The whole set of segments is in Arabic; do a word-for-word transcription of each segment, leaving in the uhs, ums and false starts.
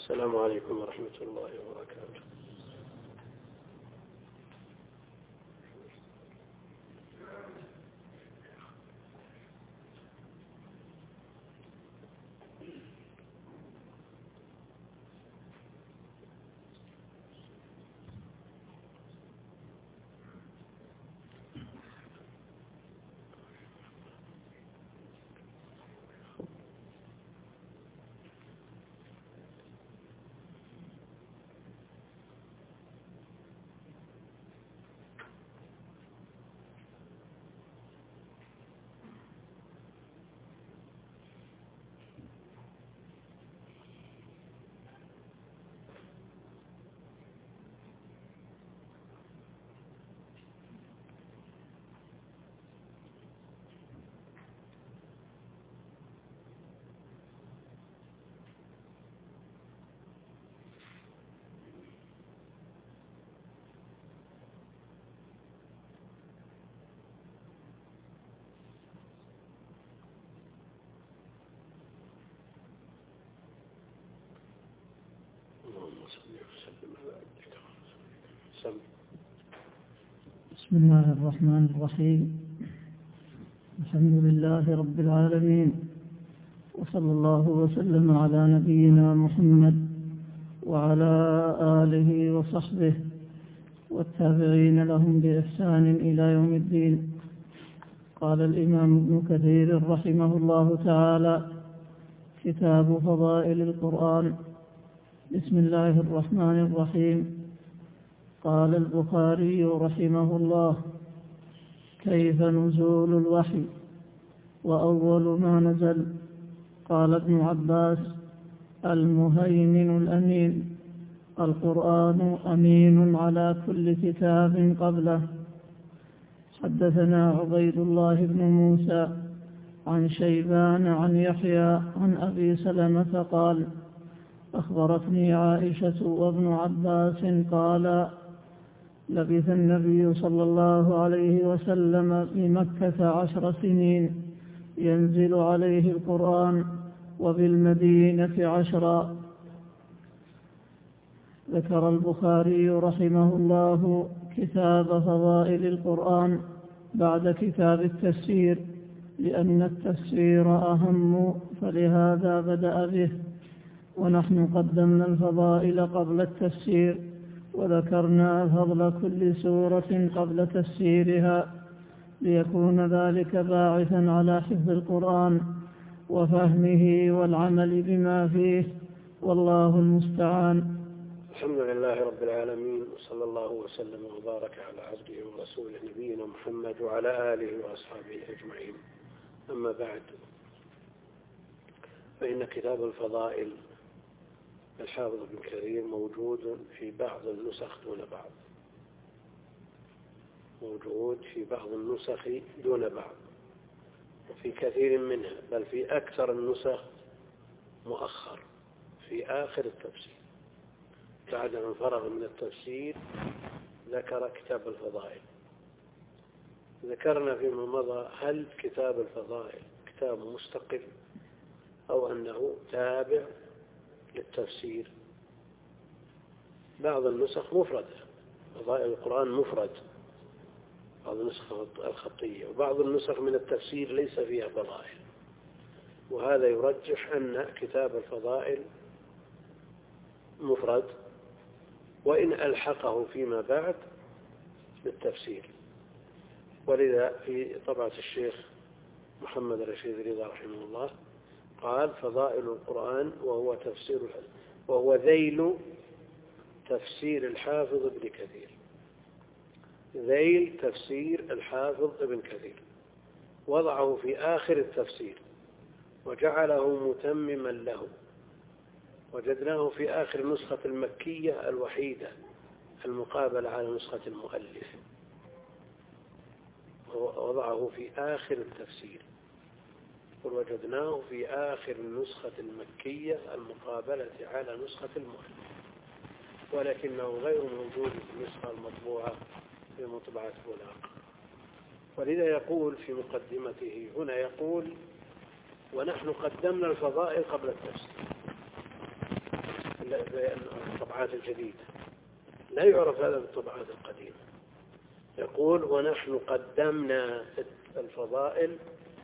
السلام عليكم ورحمة الله وبركاته. بسم الله الرحمن الرحيم. الحمد لله رب العالمين، وصلى الله وسلم على نبينا محمد وعلى آله وصحبه والتابعين لهم بإحسان إلى يوم الدين. قال الإمام ابن كثير رحمه الله تعالى: كتاب فضائل القرآن. بسم الله الرحمن الرحيم. قال البخاري رحمه الله: كيف نزول الوحي وأول ما نزل؟ قال ابن عباس: المهيمن الأمين، القرآن أمين على كل كتاب قبله. حدثنا عبيد الله بن موسى عن شيبان عن يحيى عن أبي سلمة قال: أخبرتني عائشة وابن عباس قال: لبث النبي صلى الله عليه وسلم بمكة عشر سنين ينزل عليه القرآن، وبالمدينة عشرا. ذكر البخاري رحمه الله كتاب فضائل القرآن بعد كتاب التفسير، لأن التفسير أهم، فلهذا بدأ به. ونحن قدمنا الفضائل قبل التفسير، وذكرنا فضل كل سورة قبل تفسيرها، ليكون ذلك باعثا على حفظ القرآن وفهمه والعمل بما فيه، والله المستعان. الحمد لله رب العالمين، وصلى الله وسلم وبارك على عبده ورسوله نبينا محمد وعلى آله وأصحابه أجمعين. أما بعد، فإن كتاب الفضائل الحافظ ابن كثير موجود في بعض النسخ دون بعض، موجود في بعض النسخ دون بعض، وفي كثير منها، بل في أكثر النسخ مؤخر في آخر التفسير. بعد أن فرغ من التفسير ذكر كتاب الفضائل. ذكرنا فيما مضى هل كتاب الفضائل كتاب مستقل أو أنه تابع للتفسير. بعض النسخ مفردة، فضائل القرآن مفرد، بعض النسخ الخطية، وبعض النسخ من التفسير ليس فيها فضائل، وهذا يرجح أن كتاب الفضائل مفرد، وإن ألحقه فيما بعد بالتفسير. ولذا في طبعة الشيخ محمد رشيد رضا رحمه الله قال: فضائل القرآن وهو تفسير وهو ذيل تفسير الحافظ ابن كثير، ذيل تفسير الحافظ ابن كثير، وضعه في آخر التفسير وجعله متمما له. وجدناه في آخر نسخة المكية الوحيدة المقابلة على نسخة المؤلف، وضعه في آخر التفسير، ووجدناه في آخر النسخة المكية المقابلة على نسخة المؤلف، ولكنه غير موجود في النسخة المطبوعة في مطبعة بولاق. ولذا يقول في مقدمته هنا، يقول: ونحن قدمنا الفضائل قبل التفسير. بالطبعات الجديدة، لا يعرف هذا بالطبعات القديمة. يقول ونحن قدمنا الفضائل،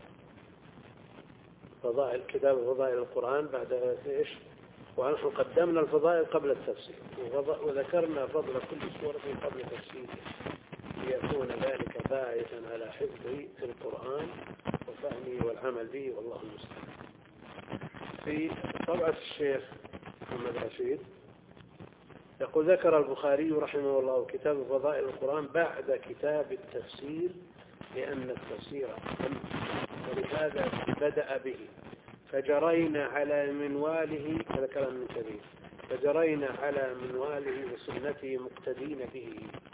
فضائل كتاب فضائل القرآن بعد إيش؟ ونحن قدمنا الفضائل قبل التفسير، وذكرنا فضل كل سورة قبل تفسيرها ليكون ذلك باعثا على حفظ القرآن وفهمه والعمل به، والله المستعان. في طبعة الشيخ محمد رشيد يقول ذكر البخاري رحمه الله كتاب فضائل القرآن بعد كتاب التفسير لأن التفسير أهم، ولهذا بدأ به، فجرينا على منواله، هذا كلام من كبير، فجرينا على منواله وسنته مقتدين به،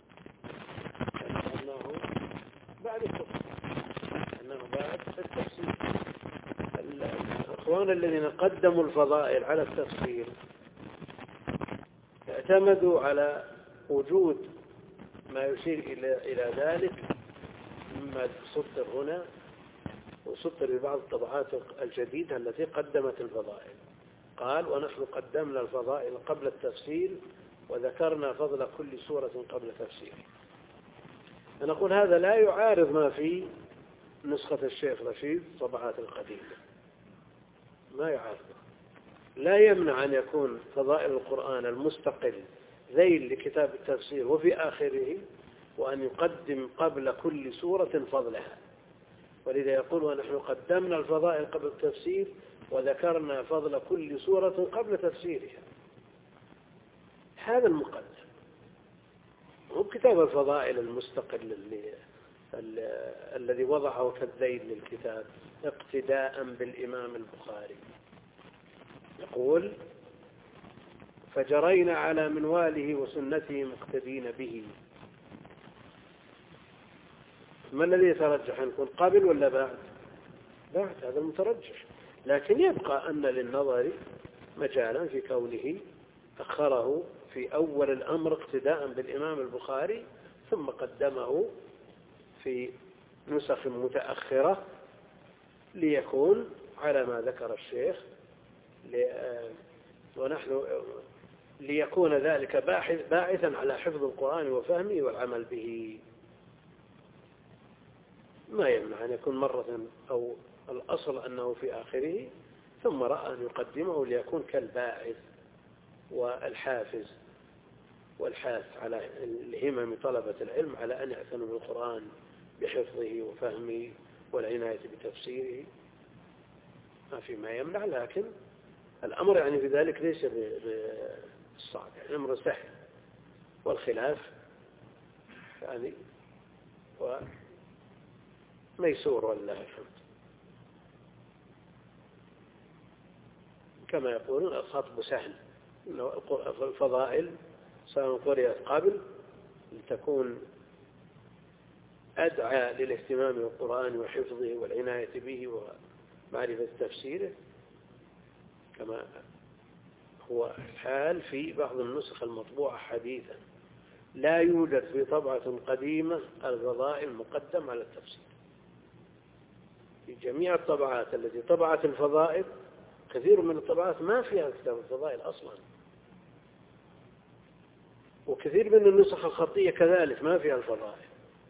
أنه بعد التفسير، أنه بعد التفسير. الأخوان الذين قدموا الفضائل على التفسير اعتمدوا على وجود ما يشير إلى إلى ذلك مما سطر هنا وسطر ببعض الطبعات الجديدة التي قدمت الفضائل. قال ونحن قدمنا الفضائل قبل التفسير وذكرنا فضل كل سورة قبل تفسيره. نقول هذا لا يعارض ما في نسخة الشيخ رشيد طبعات القديمة، ما يعارض، لا يمنع أن يكون فضائل القرآن المستقل ذيل لكتاب التفسير وفي آخره، وأن يقدم قبل كل سورة فضلها. ولذا يقول ونحن قدمنا الفضائل قبل التفسير وذكرنا فضل كل سورة قبل تفسيرها. هذا المقدم، هو كتاب الفضائل المستقل اللي الذي وضعه كالذيل للكتاب اقتداء بالإمام البخاري. يقول فجرينا على منواله وسنته مقتدين به. ما الذي يترجح أن يكون قبل ولا بعد؟ بعد، هذا المترجح، لكن يبقى أن للنظر مجالا في كونه أخره في أول الأمر اقتداء بالإمام البخاري ثم قدمه في نسخ متأخرة ليكون على ما ذكر الشيخ، ونحن ليكون ذلك باعثا على حفظ القرآن وفهمه والعمل به. ما يمنع أن يكون مرة، أو الأصل أنه في آخره، ثم رأى أن يقدمه ليكون كالباعث والحافز والحاث على الهمم طلبة العلم على أن يعتنوا بالقرآن بحفظه وفهمه والعناية بتفسيره. ما في ما يمنع، لكن الأمر يعني في ذلك ليس بالصعب، يعني الأمر سهل، والخلاف يعني وميسور والله الحمد. كما يقولون الخطب سهل، الفضائل سواء قرأت قبل لتكون أدعى للاهتمام بالقرآن وحفظه والعناية به ومعرفة تفسيره، كما هو الحال في بعض النسخ المطبوعة حديثا. لا يوجد في طبعة قديمة الفضائل مقدم على التفسير. في جميع الطبعات التي طبعت الفضائل، كثير من الطبعات ما فيها كتاب الفضائل أصلا، وكثير من النسخ الخطية كذلك ما فيها الفضائل.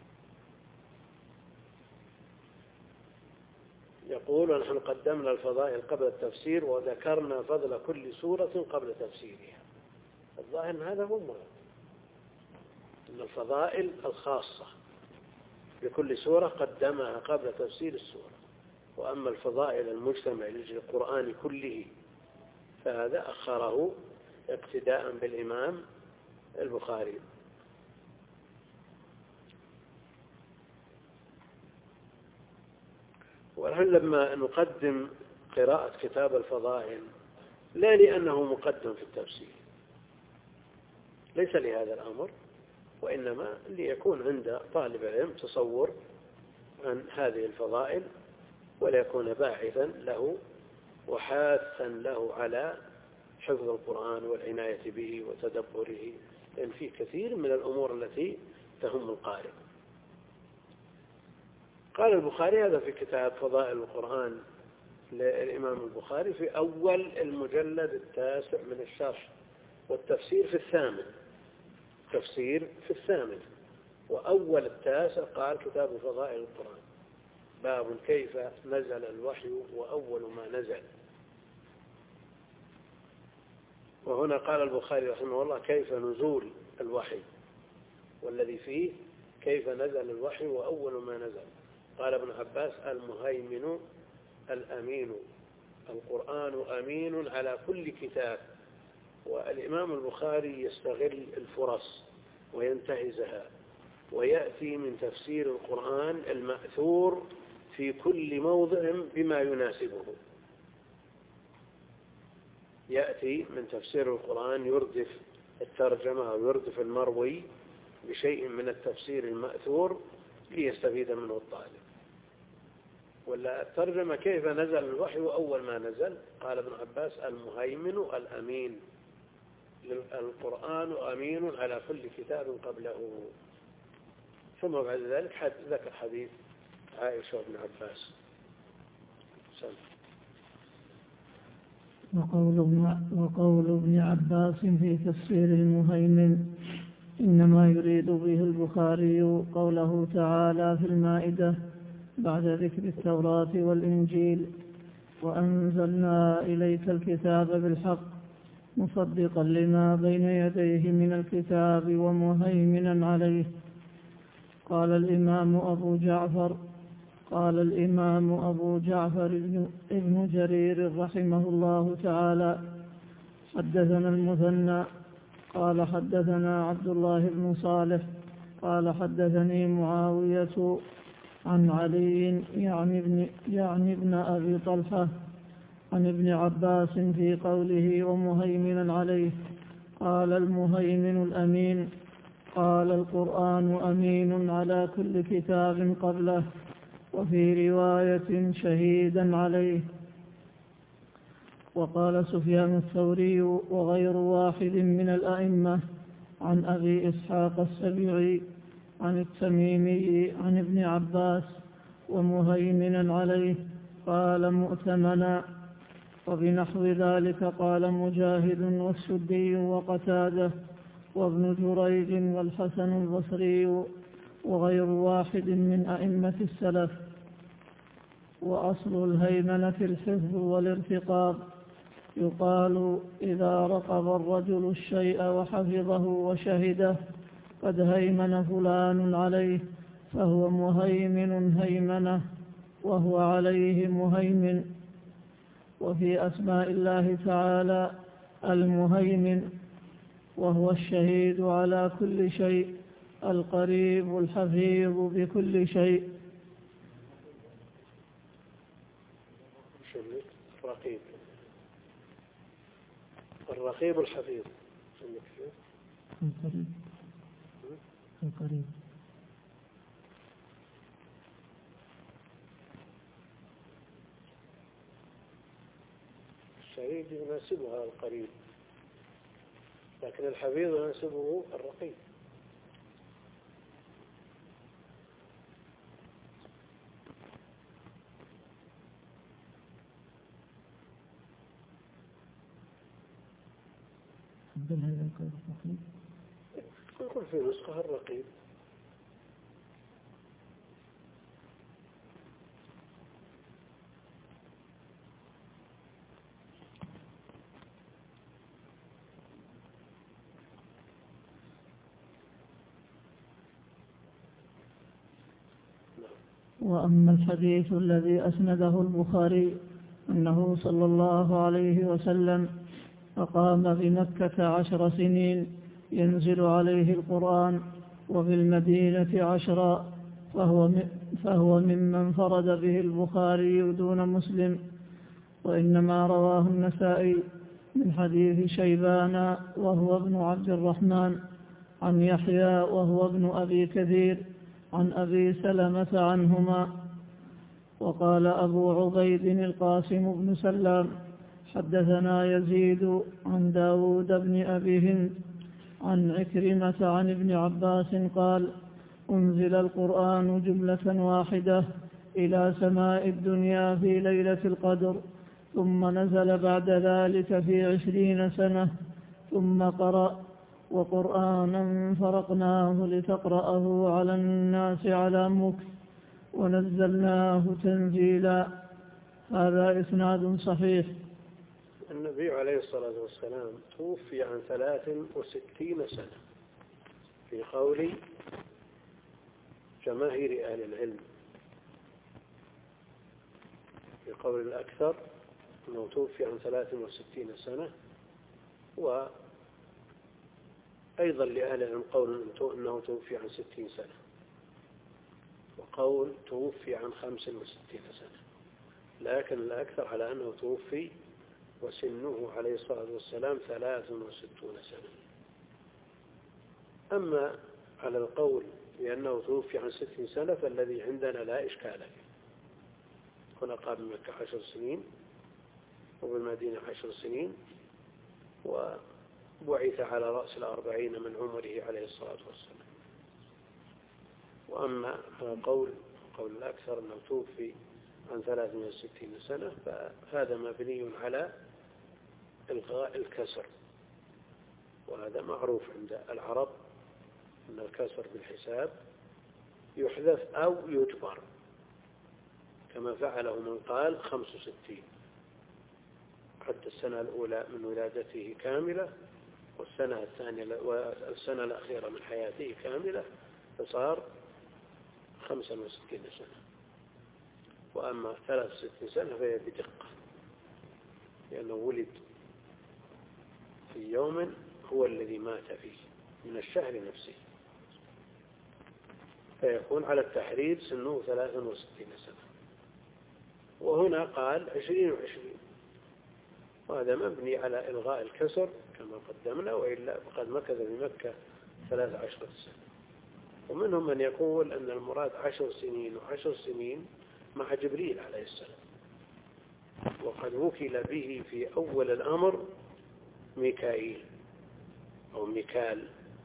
يقول ونحن قدمنا الفضائل قبل التفسير وذكرنا فضل كل سورة قبل تفسيرها. الظاهر أن هذا هو المراد، أن الفضائل الخاصة بكل سورة قدمها قبل تفسير السورة، وأما الفضائل المجتمع للقرآن كله فهذا أخره اقتداء بالإمام البخاري. ونحن لما نقدم قراءة كتاب الفضائل لا لأنه مقدم في التفسير، ليس لهذا الأمر، وإنما ليكون عند طالب العلم تصور عن هذه الفضائل وليكون باعثا له وحاثا له على حفظ القرآن والعناية به وتدبره، لأن في كثير من الأمور التي تهم القارئ. قال البخاري هذا في كتاب فضائل القرآن للإمام البخاري في أول المجلد التاسع من الشرح والتفسير في الثامن، تفسير في الثامن. وأول التاسع قال كتاب فضائل القرآن، باب كيف نزل الوحي وأول ما نزل. وهنا قال البخاري رحمه الله كيف نزول الوحي، والذي فيه كيف نزل الوحي وأول ما نزل. قال ابن عباس المهيمن الأمين، القرآن أمين على كل كتاب. والإمام البخاري يستغل الفرص وينتهزها، ويأتي من تفسير القرآن المأثور في كل موضع بما يناسبه. يأتي من تفسير القرآن يردف الترجمة أو يردف المروي بشيء من التفسير المأثور ليستفيد منه الطالب. ولا الترجمة كيف نزل الوحي وأول ما نزل. قال ابن عباس المهيمن الأمين، القرآن أمين على كل كتاب قبله. ثم بعد ذلك ذكر حديث عائشة وابن عباس. سلام. وقول ابن, وقول ابن عباس في تفسير المهيمن إنما يريد به البخاري قوله تعالى في المائدة بعد ذكر التوراة والإنجيل وأنزلنا إليك الكتاب بالحق مصدقا لما بين يديه من الكتاب ومهيمنا عليه. قال الإمام أبو جعفر قال الإمام أبو جعفر ابن جرير رحمه الله تعالى حدثنا المثنى قال حدثنا عبد الله بن صالح قال حدثني معاوية عن علي يعني ابن, يعني ابن أبي طلحة عن ابن عباس في قوله ومهيمنا عليه. قال المهيمن الأمين قال القرآن أمين على كل كتاب قبله، وفي رواية شهيدا عليه. وقال سفيان الثوري وغير واحد من الأئمة عن أبي إسحاق السبيعي عن التميمي عن ابن عباس ومهيمنا عليه قال مؤتمنا. وبنحو ذلك قال مجاهد والسدي وقتاده وابن جريج والحسن البصري وغير واحد من أئمة السلف. وأصل الهيمنة الحفظ والارتقاب، يقال إذا رقب الرجل الشيء وحفظه وشهده قد هيمن فلان عليه فهو مهيمن هيمنة وهو عليه مهيمن. وفي أسماء الله تعالى المهيمن وهو الشهيد على كل شيء القريب الحفيظ بكل شيء. الرقيب الرقيب الحفيظ القريب القريب الشهيد يناسبها القريب، لكن الحفيظ يناسبه الرقيب. يكون في نسخة الرقيب. وأما الحديث الذي أسنده البخاري أنه صلى الله عليه وسلم أقام بمكة عشر سنين ينزل عليه القرآن وفي المدينة عشرا فهو, فهو ممن فرد به البخاري دون مسلم. وإنما رواه النسائي من حديث شيبان وهو ابن عبد الرحمن عن يحيى وهو ابن أبي كثير عن أبي سلمة عنهما. وقال أبو عبيد القاسم بن سلام حدثنا يزيد عن داود بن أبي هند عن عكرمة عن ابن عباس قال أنزل القرآن جملة واحدة إلى سماء الدنيا في ليلة القدر، ثم نزل بعد ذلك في عشرين سنة ثم قرأ وقرآنا فرقناه لتقرأه على الناس على مكث ونزلناه تنزيلا. هذا إسناد صحيح. النبي عليه الصلاة والسلام توفي عن ثلاث وستين سنة في قول جماهير أهل العلم، في قول الأكثر أنه توفي عن ثلاث وستين سنة، وأيضا لأهل العلم قول أنه توفي عن ستين سنة، وقول توفي عن خمس وستين سنة، لكن الأكثر على أنه توفي وسنه عليه الصلاة والسلام ثلاث وستون سنة. أما على القول بأنه توفي عن ستين سنة فالذي عندنا لا إشكال فيه. هنا قام بمكة عشر سنين وبالمدينة عشر سنين، وبعث على رأس الأربعين من عمره عليه الصلاة والسلام. وأما قول قول الأكثر أنه توفي عن ثلاث وستين سنة فهذا مبني على إلغاء الكسر، وهذا معروف عند العرب أن الكسر بالحساب يحذف أو يجبر، كما فعله من قال خمس وستين، حتى السنة الأولى من ولادته كاملة والسنة الثانية والسنة الأخيرة من حياته كاملة، فصار خمسا وستين سنة. وأما ثلاث وستين سنة فهي بدقة، لأنه ولد في يوم هو الذي مات فيه من الشهر نفسه، فيكون على التحرير سنه ثلاث وستين سنة. وهنا قال عشرين وعشرين، وهذا مبني على إلغاء الكسر كما قدمنا، وإلا فقد مكث بمكة ثلاث عشرة سنة. ومنهم من يقول أن المراد عشر سنين وعشر سنين مع جبريل عليه السلام، وقد وكل به في أول الأمر ميكائيل أو ميكال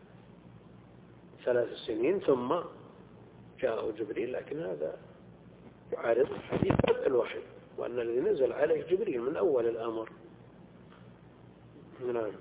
ثلاث سنين ثم جاءه جبريل، لكن هذا يعارض حديث الوحي، وأن الذي نزل عليه جبريل من أول الأمر. نعم.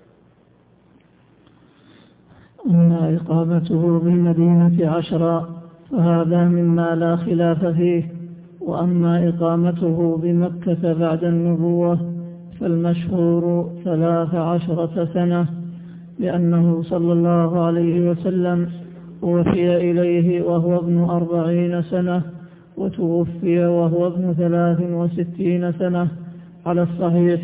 أما إقامته بالمدينة عشرا فهذا مما لا خلاف فيه. وأما إقامته بمكة بعد النبوة فالمشهور ثلاث عشرة سنة، لأنه صلى الله عليه وسلم وفي إليه وهو ابن أربعين سنة، وتوفي وهو ابن ثلاث وستين سنة على الصحيح.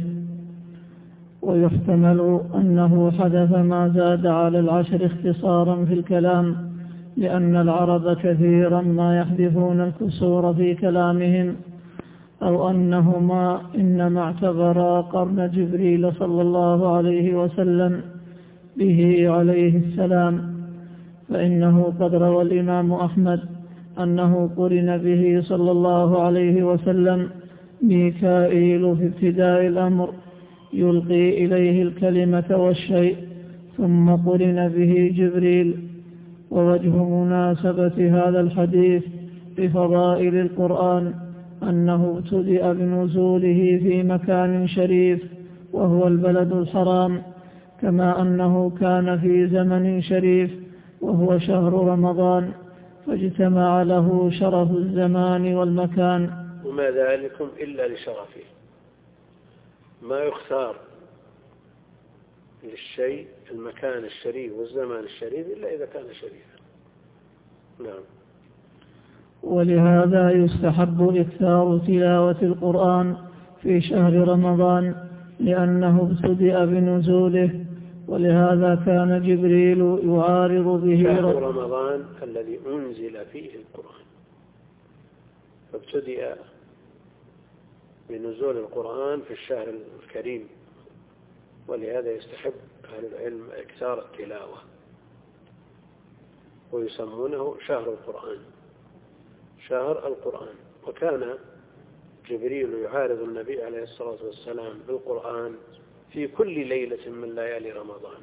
ويحتمل أنه حدث ما زاد على العشر اختصارا في الكلام، لأن العرب كثيرا ما يحذفون الكسور في كلامهم، أو أنهما إنما اعتبرا قرن جبريل صلى الله عليه وسلم به عليه السلام، فإنه قد روى الإمام أحمد أنه قرن به صلى الله عليه وسلم ميكائيل في ابتداء الأمر يلقي إليه الكلمة والشيء، ثم قرن به جبريل. ووجه مناسبة هذا الحديث بفضائل القرآن أنه ابتدأ بنزوله في مكان شريف وهو البلد الحرام، كما أنه كان في زمن شريف وهو شهر رمضان، فاجتمع له شرف الزمان والمكان. وما ذلكم إلا لشرفه، ما يختار للشيء المكان الشريف والزمان الشريف إلا إذا كان شريفا. نعم. ولهذا يستحب إكثار تلاوة القرآن في شهر رمضان، لأنه ابتدأ بنزوله، ولهذا كان جبريل يعارض به شهر رمضان الذي أنزل فيه القرآن، فابتدأ بنزول القرآن في الشهر الكريم، ولهذا يستحب أهل العلم إكثار التلاوة، ويسمونه شهر القرآن، شهر القرآن. وكان جبريل يعارض النبي عليه الصلاة والسلام بالقرآن في كل ليلة من ليالي رمضان،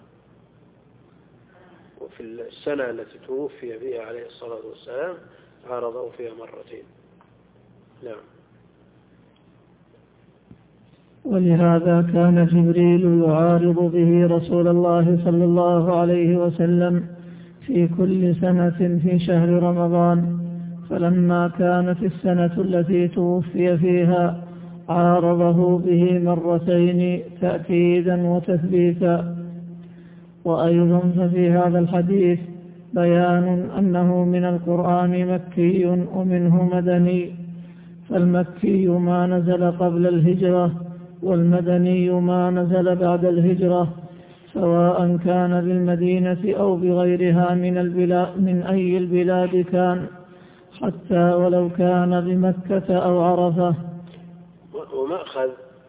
وفي السنة التي توفي فيها عليه الصلاة والسلام عارضه فيها مرتين. نعم. ولهذا كان جبريل يعارض به رسول الله صلى الله عليه وسلم في كل سنة في شهر رمضان، فلما كانت السنة التي توفي فيها عارضه به مرتين تأكيدا وتثبيتا. وأيضا ففي هذا الحديث بيان أنه من القرآن مكي ومنه مدني، فالمكي ما نزل قبل الهجرة والمدني ما نزل بعد الهجرة، سواء كان بالمدينة أو بغيرها من البلاد من أي البلاد كان، حتى ولو كان بمكة أو عرفة. ومأخذ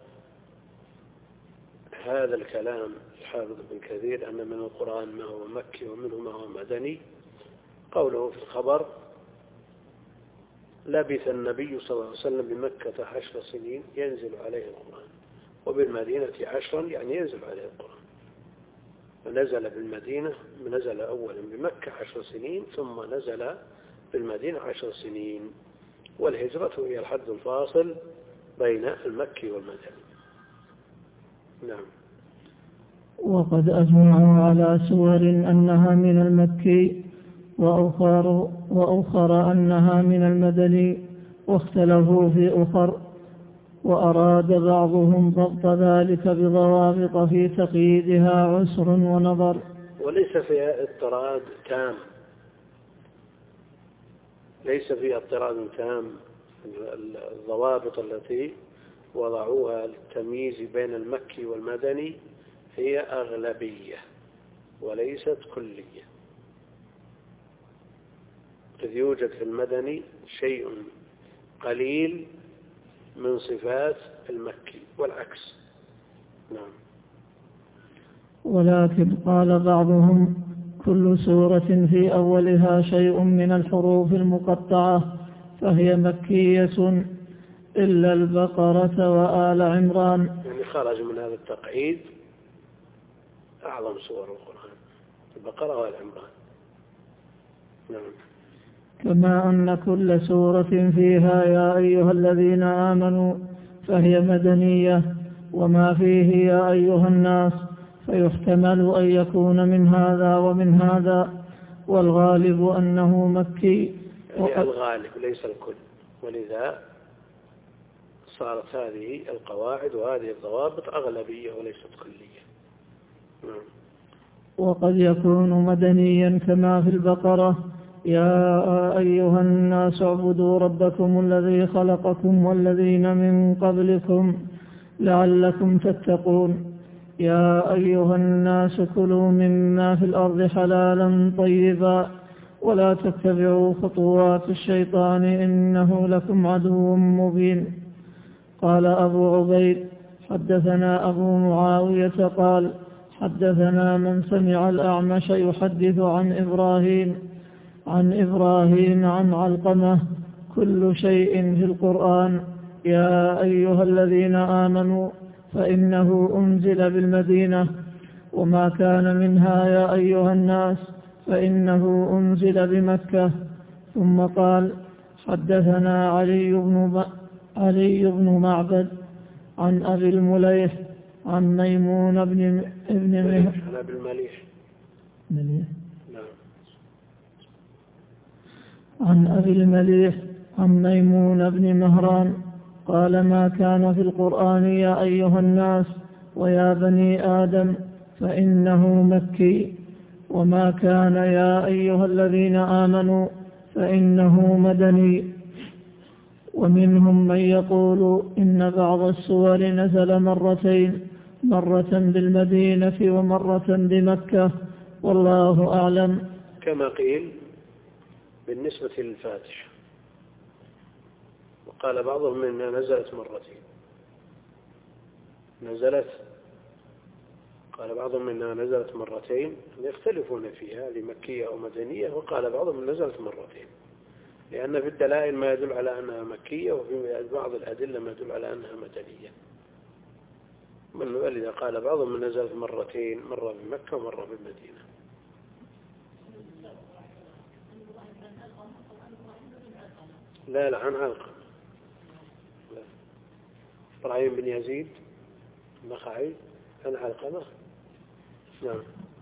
هذا الكلام الحافظ ابن كثير أن من القرآن ما هو مكي ومنه ما هو مدني قوله في الخبر: لبث النبي صلى الله عليه وسلم بمكة عشر سنين ينزل عليه القرآن، وبالمدينة عشرا يعني ينزل عليه القرآن. فنزل بالمدينة، نزل أولا بمكة عشر سنين ثم نزل بالمدينة عشر سنين، والهجرة هي الحد الفاصل بين المكي والمدني. نعم. وقد أجمعوا على سور أنها من المكي وأخر, وأخر أنها من المدني، واختلفوا في أخر، وأراد بعضهم ضبط ذلك بضوابط في تقييدها عسر ونظر. وليس فيها اضطراد تام، ليس فيها اضطراد تام. الضوابط التي وضعوها للتمييز بين المكي والمدني هي أغلبية وليست كلية، إذ يوجد في المدني شيء قليل من صفات المكي والعكس. نعم. ولكن قال بعضهم: كل سورة في أولها شيء من الحروف المقطعة فهي مكية إلا البقرة وآل عمران. يعني خرج من هذا التقعيد أعظم سور القرآن، البقرة وآل عمران. نعم. كما أن كل سورة فيها يا أيها الذين آمنوا فهي مدنية، وما فيه يا أيها الناس فيحتمل أن يكون من هذا ومن هذا، والغالب أنه مكي. يعني الغالب ليس الكل، ولذا صارت هذه القواعد وهذه الضوابط أغلبية وليست كلية. نعم. وقد يكون مدنيا كما في البقرة: يا أيها الناس اعبدوا ربكم الذي خلقكم والذين من قبلكم لعلكم تتقون. يا أيها الناس كلوا مما في الأرض حلالا طيبا ولا تتبعوا خطوات الشيطان إنه لكم عدو مبين. قال أبو عبيد: حدثنا أبو معاوية قال: حدثنا من سمع الأعمش يحدث عن إبراهيم عن إبراهيم عن علقمة: كل شيء في القرآن يا أيها الذين آمنوا فإنه أنزل بالمدينة، وما كان منها يا أيها الناس فإنه أنزل بمكة. ثم قال: حدثنا علي بن علي بن معبد عن أبي المليح عن ميمون بن ابن مهر عن أبي المليح مليح نعم عن أبي المليح عن ميمون بن مهران قال: ما كان في القرآن يا أيها الناس ويا بني آدم فإنه مكي، وما كان يا أيها الذين آمنوا فإنه مدني. ومنهم من يقول إن بعض السور نزل مرتين، مرة بالمدينة ومرة بمكة، والله أعلم. كما قيل بالنسبة للفاتحة، وقال بعضهم إنها نزلت مرتين، نزلت قال بعضهم إنها نزلت مرتين، يختلفون فيها لمكية أو مدنية، وقال بعضهم نزلت مرتين، لأن في الدلائل ما يدل على أنها مكية، وفي بعض الأدلة ما يدل على أنها مدنية. من ولذا قال بعضهم نزلت مرتين، مرة بمكة ومرة بالمدينة. لا لا عن علقمة، إبراهيم بن يزيد النخعي عن علقمة. نعم.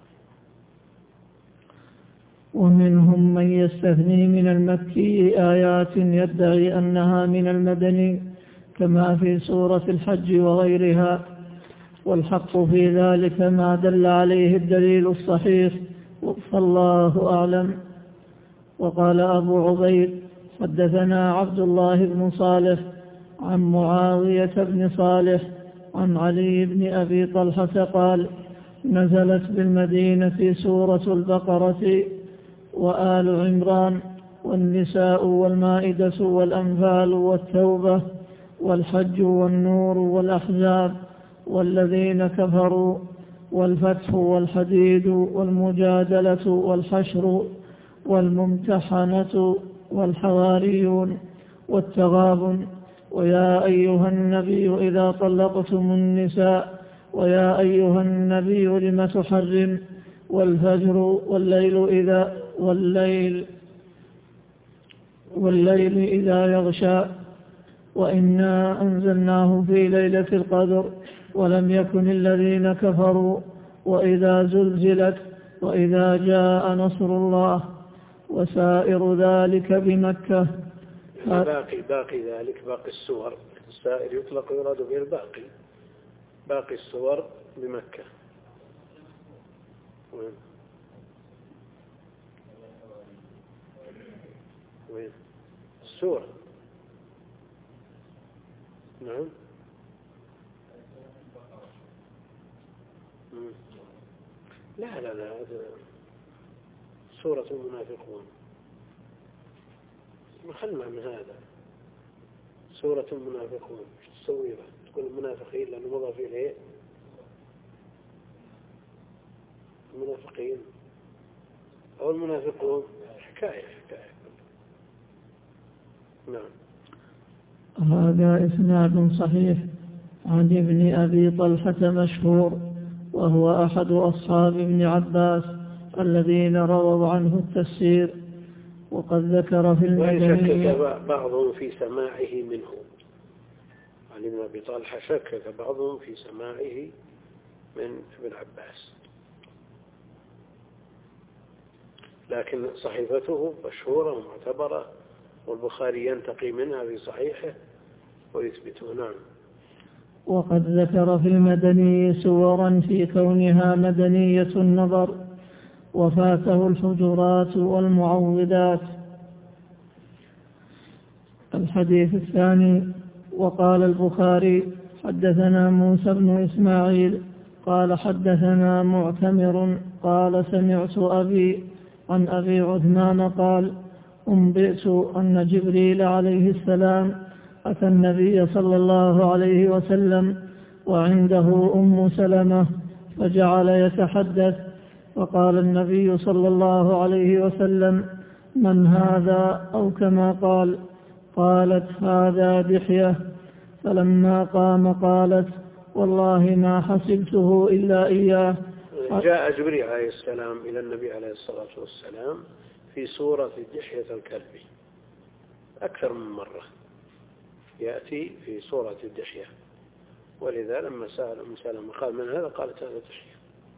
ومنهم من يستثني من المكي آيات يدعي أنها من المدني كما في سورة الحج وغيرها، والحق في ذلك ما دل عليه الدليل الصحيح، فالله أعلم. وقال أبو عبيد حدثنا عبد الله بن صالح عن معاوية بن صالح عن علي بن أبي طلحة قال: نزلت بالمدينة سورة البقرة وآل عمران والنساء والمائدة والأنفال والتوبة والحج والنور والأحزاب والذين كفروا والفتح والحديد والمجادلة والحشر والممتحنة والحواريون والتغابن ويا أيها النبي إذا طلقتم النساء ويا أيها النبي لم تحرم والفجر والليل إذا والليل والليل إذا يغشى وإنا أنزلناه في ليلة القدر ولم يكن الذين كفروا وإذا زلزلت وإذا جاء نصر الله وسائر ذلك بمكة. باقي باقي ذلك باقي السور، السائر يطلق يراد به الباقي، باقي السور بمكة. وين وين السورة؟ نعم. لا لا لا هذا سورة المنافقون، خلنا من هذا. سورة المنافقون تسويها تقول المنافقين لأنه مضاف إليه المنافقين أو المنافقون، حكاية حكاية. نعم. هذا إسناد صحيح عن ابن أبي طلحة مشهور، وهو أحد أصحاب ابن عباس الذين رووا عنه التفسير. وقد ذكر في المدنية وشكك بعضهم في سماعه منه، عن ابن أبي طلحة شكك بعضهم في سماعه من ابن عباس، لكن صحيفته مشهورة ومعتبرة والبخاري ينتقي منها في صحيحه ويثبته. نعم. وقد ذكر في المدني سورا في كونها مدنية النظر، وفاته الحجرات والمعوذات. الحديث الثاني. وقال البخاري حدثنا موسى بن إسماعيل قال حدثنا معتمر قال سمعت أبي عن أبي عثمان قال: أنبئت أن جبريل عليه السلام أتى النبي صلى الله عليه وسلم وعنده أم سلمة فجعل يتحدث، فقال النبي صلى الله عليه وسلم: من هذا؟ أو كما قال. قالت: هذا دحية. فلما قام قالت: والله ما حسبته إلا إياه. جاء جبريل عليه السلام إلى النبي عليه الصلاة والسلام في سورة دحية الكلب أكثر من مرة، يأتي في سورة الدحية، ولذا لما سأل أم سلمة قال: من هذا؟ قالت: هذا دحية،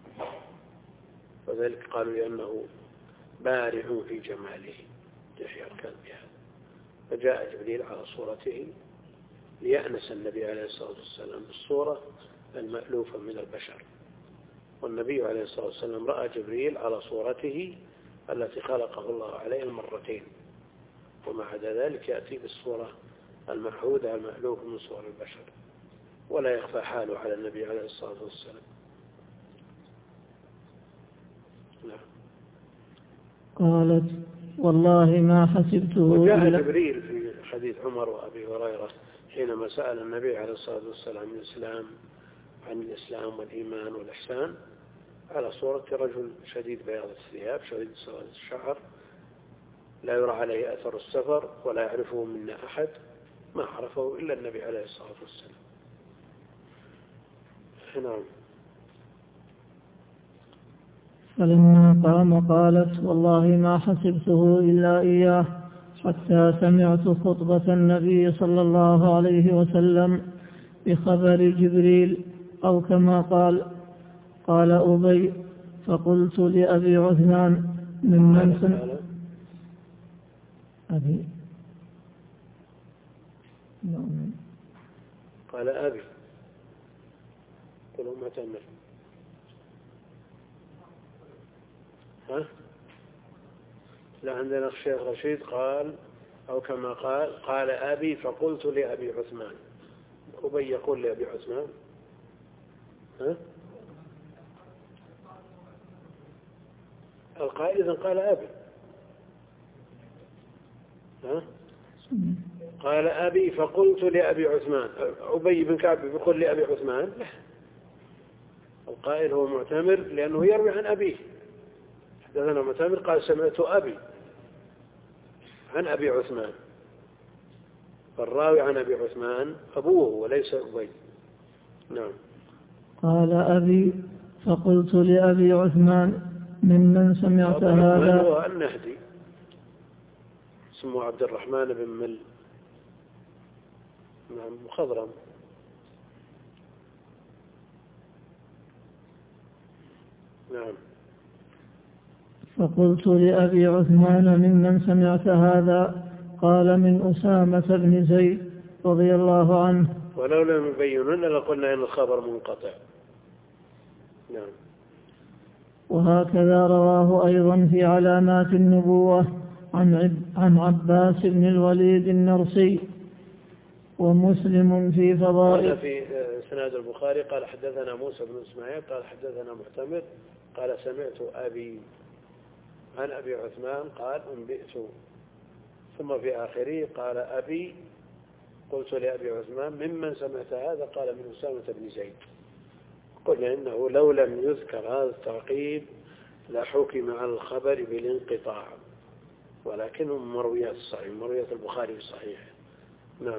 وذلك قالوا لأنه بارع في جماله دحية الكلب هذا. فجاء جبريل على صورته ليأنس النبي عليه الصلاة والسلام بالصورة المألوفة من البشر، والنبي عليه الصلاة والسلام رأى جبريل على صورته التي خلقه الله عليها مرتين، ومع ذلك يأتي بالصورة المعهودة المألوفة من صور البشر، ولا يخفى حاله على النبي عليه الصلاة والسلام. نعم. قالت: والله ما حسبته. وجاء جبريل في حديث عمر وأبي هريرة حينما سأل النبي عليه الصلاة والسلام عن الإسلام عن الإسلام والإيمان والإحسان على صورة رجل شديد بياض الثياب شديد سواد الشعر لا يرى عليه أثر السفر ولا يعرفه منا أحد، ما عرفه إلا النبي عليه الصلاة والسلام. نعم. فلما قام قالت: والله ما حسبته إلا إياه، حتى سمعت خطبة النبي صلى الله عليه وسلم بخبر جبريل أو كما قال. قال أبي فقلت لأبي عثمان ممن سمع أبي قال أبي قلوا ما تأمل ها لا عندنا الشيخ رشيد قال أو كما قال قال أبي فقلت لأبي عثمان. أبي يقول لأبي عثمان ها القائل إذن قال أبي ها قال أبي فقلت لأبي عثمان. أبي بن كعب يقول لأبي عثمان لا القائل هو معتمر لأنه يروي عن أبيه. حدثنا معتمر قال سمعت أبي عن أبي عثمان فالراوي عن أبي عثمان أبوه وليس أبي. نعم. قال أبي فقلت لأبي عثمان ممن سمعت هذا. هو النهدي اسمه عبد الرحمن بن مل نعم مخضرم. نعم. فقلت لأبي عثمان ممن سمعت هذا. قال من أسامة بن زيد رضي الله عنه. ولو لم يبينون لقلنا إن الخبر منقطع. نعم. وهكذا رواه أيضا في علامات النبوة عن عن عباس بن الوليد النرسي. ومسلم في فضائل. في سناد البخاري قال حدثنا موسى بن إسماعيل قال حدثنا معتمر قال سمعت أبي عن أبي عثمان قال أنبئت. ثم في آخره قال أبي قلت لأبي عثمان ممن سمعت هذا قال من أسامة بن زيد. قلنا إنه لو لم يذكر هذا التعقيب لحكم على الخبر بالانقطاع ولكنه مرويات الصحيح مرويات البخاري في الصحيح. نعم.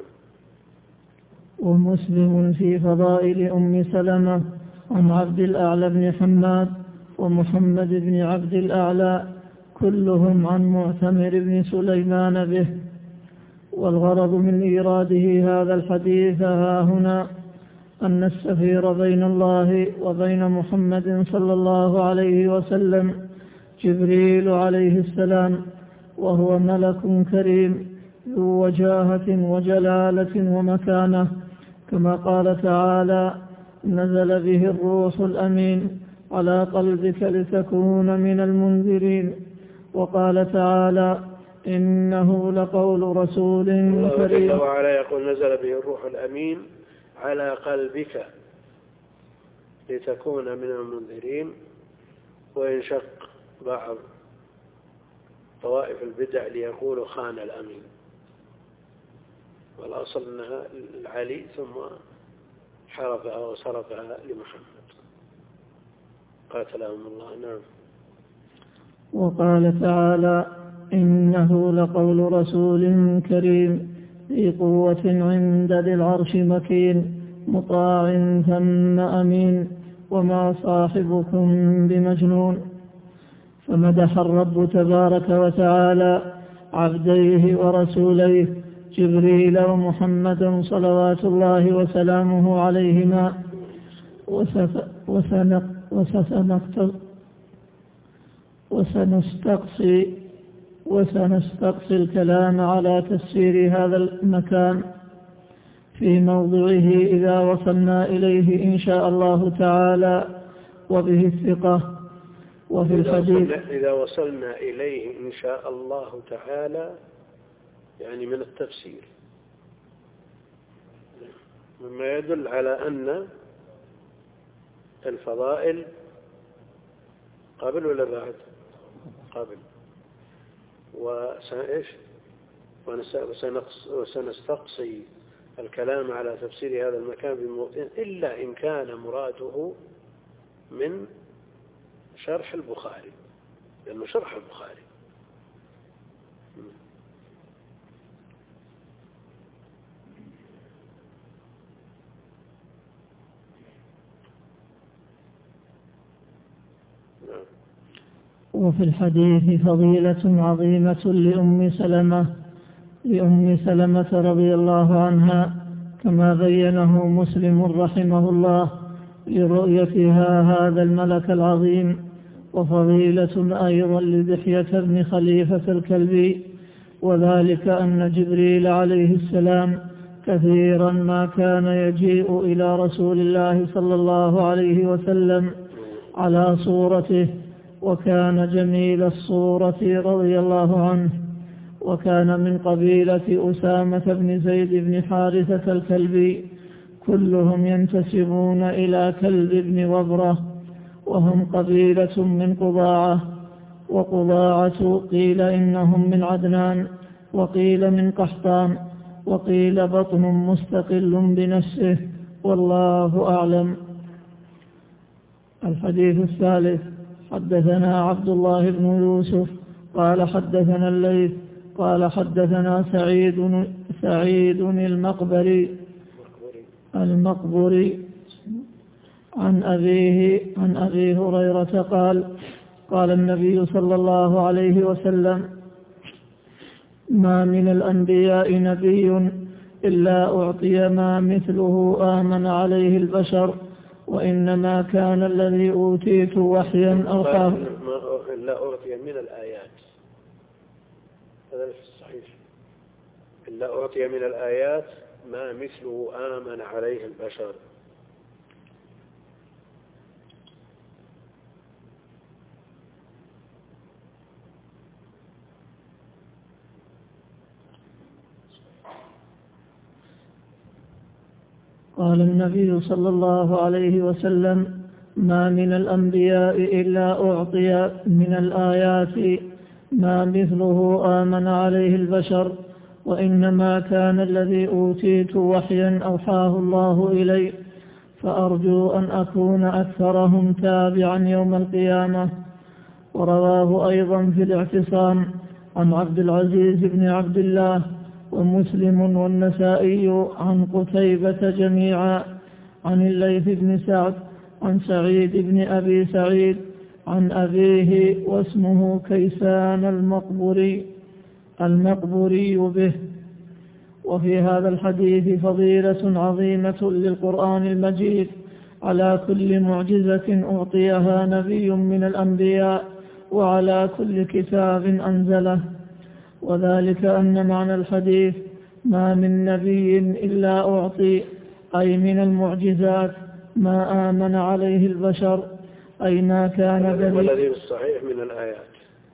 ومسلم في فضائل أم سلمة عن عبد الأعلى بن حماد ومحمد بن عبد الأعلى كلهم عن معتمر بن سليمان به. والغرض من إيراده هذا الحديث ها هنا أن السفير بين الله وبين محمد صلى الله عليه وسلم جبريل عليه السلام وهو ملك كريم ذو وجاهة وجلالة ومكانة كما قال تعالى نزل به الروح الأمين على قلبك لتكون من المنذرين. وقال تعالى إنه لقول رسول كريم. الله وعلا يقول نزل به الروح الأمين على قلبك لتكون من المنذرين. وينشق بعض طوائف البدع ليقولوا خان الأمين والأصل أنها العلي ثم حرفها وصرفها لمحمد قاتلهم الله. نعم. وقال تعالى إنه لقول رسول كريم ذي قوة عند ذي العرش مكين مطاع ثم أمين وما صاحبكم بمجنون. فمدح الرب تبارك وتعالى عبديه ورسوليه جبريل ومحمدا صلوات الله وسلامه عليهما. وسنستقصي وسنستقصي الكلام على تفسير هذا المكان في موضعه إذا وصلنا إليه إن شاء الله تعالى وبه الثقة. وفي الحديث إذا وصلنا إليه إن شاء الله تعالى يعني من التفسير مما يدل على أن الفضائل قبل ولا بعد؟ قبل. وسنستقصي الكلام على تفسير هذا المكان بموطن إلا إن كان مراده من شرح البخاري لأنه شرح البخاري. وفي الحديث فضيلة عظيمة لأم سلمة لأم سلمة رضي الله عنها كما بينه مسلم رحمه الله لرؤيتها هذا الملك العظيم، وفضيلة أيضا لدحية بن خليفة الكلبي، وذلك أن جبريل عليه السلام كثيرا ما كان يجيء إلى رسول الله صلى الله عليه وسلم على صورته، وكان جميل الصورة رضي الله عنه، وكان من قبيلة أسامة بن زيد بن حارثة الكلبي، كلهم ينتسبون إلى كلب بن وبرة، وهم قبيلة من قضاعة، وقضاعة قيل إنهم من عدنان، وقيل من قحطان، وقيل بطن مستقل بنفسه، والله أعلم. الحديث الثالث: حدثنا عبد الله بن يوسف قال حدثنا الليث قال حدثنا سعيد سعيد المقبري المقبري عن أبيه عن أبي هريرة قال: قال النبي صلى الله عليه وسلم: ما من الأنبياء نبي إلا أعطي ما مثله آمن عليه البشر، وإنما كان الذي أوتيت وحيا أوحاه. إلا أعطي من الآيات، هذا في الصحيح. إلا أعطي من الآيات ما مثله آمن عليه البشر. قال النبي صلى الله عليه وسلم: ما من الأنبياء إلا أعطي من الآيات ما مثله آمن عليه البشر، وإنما كان الذي أوتيت وحيا أوحاه الله إلي، فأرجو أن أكون أكثرهم تابعا يوم القيامة. ورواه أيضا في الاعتصام عن عبد العزيز بن عبد الله ومسلم والنسائي عن قتيبة جميعا عن الليث بن سعد عن سعيد بن أبي سعيد عن أبيه واسمه كيسان المقبري المقبري به. وفي هذا الحديث فضيلة عظيمة للقرآن المجيد على كل معجزة أعطيها نبي من الأنبياء، وعلى كل كتاب أنزله. وذلك أن معنى الحديث: ما من نبي إلا أعطي، أي من المعجزات ما آمن عليه البشر، أي ما كان دليل. والذي الصحيح من الآيات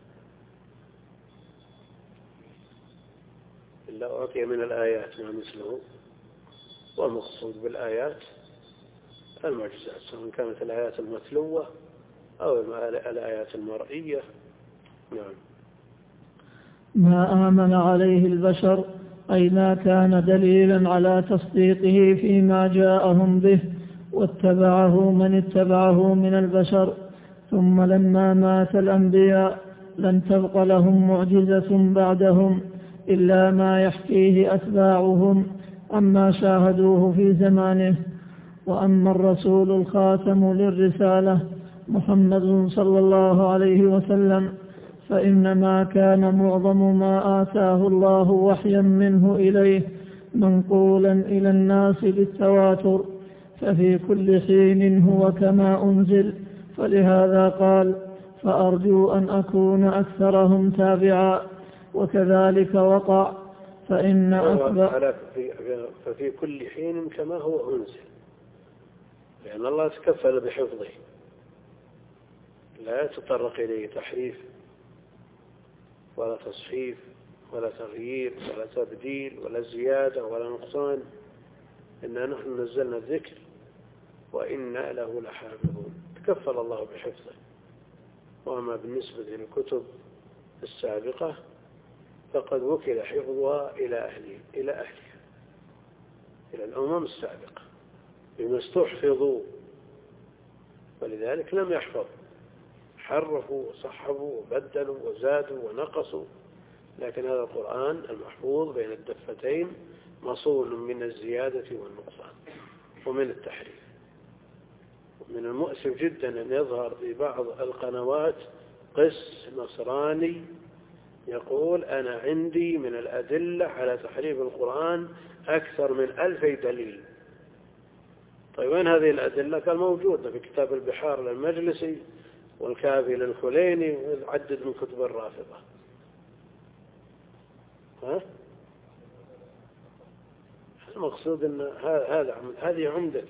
إلا أعطي من الآيات ما مثله، والمقصود بالآيات المعجزات، سواء كانت الآيات المتلوة أو الآيات المرئية. نعم. ما آمن عليه البشر، أي ما كان دليلا على تصديقه فيما جاءهم به، واتبعه من اتبعه من البشر. ثم لما مات الأنبياء لم تبق لهم معجزة بعدهم إلا ما يحكيه أتباعهم عما شاهدوه في زمانه. وأما الرسول الخاتم للرسالة محمد صلى الله عليه وسلم، فإنما كان معظم ما آتاه الله وحيا منه إليه منقولا إلى الناس بالتواتر، ففي كل حين هو كما أنزل، فلهذا قال: فأرجو أن أكون أكثرهم تابعا. وكذلك وقع، فإن أكبر ففي كل حين كما هو أنزل، لأن الله تكفل بحفظه، لا يتطرق إليه تحريف ولا تصحيف ولا تغيير ولا تبديل ولا زيادة ولا نقصان. إنا نحن نزلنا الذكر وإنا له لحافظون، تكفل الله بحفظه. وما بالنسبة للكتب السابقة فقد وكل حفظها إلى أهلها إلى أهلها إلى الأمم السابقة بما استحفظوا، ولذلك لم يحفظ، حرفوا وصحبوا وبدلوا وزادوا ونقصوا. لكن هذا القرآن المحفوظ بين الدفتين مصون من الزيادة والنقصان ومن التحريف. ومن المؤسف جدا أن يظهر في بعض القنوات قس نصراني يقول: أنا عندي من الأدلة على تحريف القرآن أكثر من ألف دليل. طيب وين هذه الأدلة؟ قال موجودة في كتاب البحار للمجلسي والكافي للخليني وعدد من كتب الرافضة. ها؟ المقصود أن هذا هذه عمدة،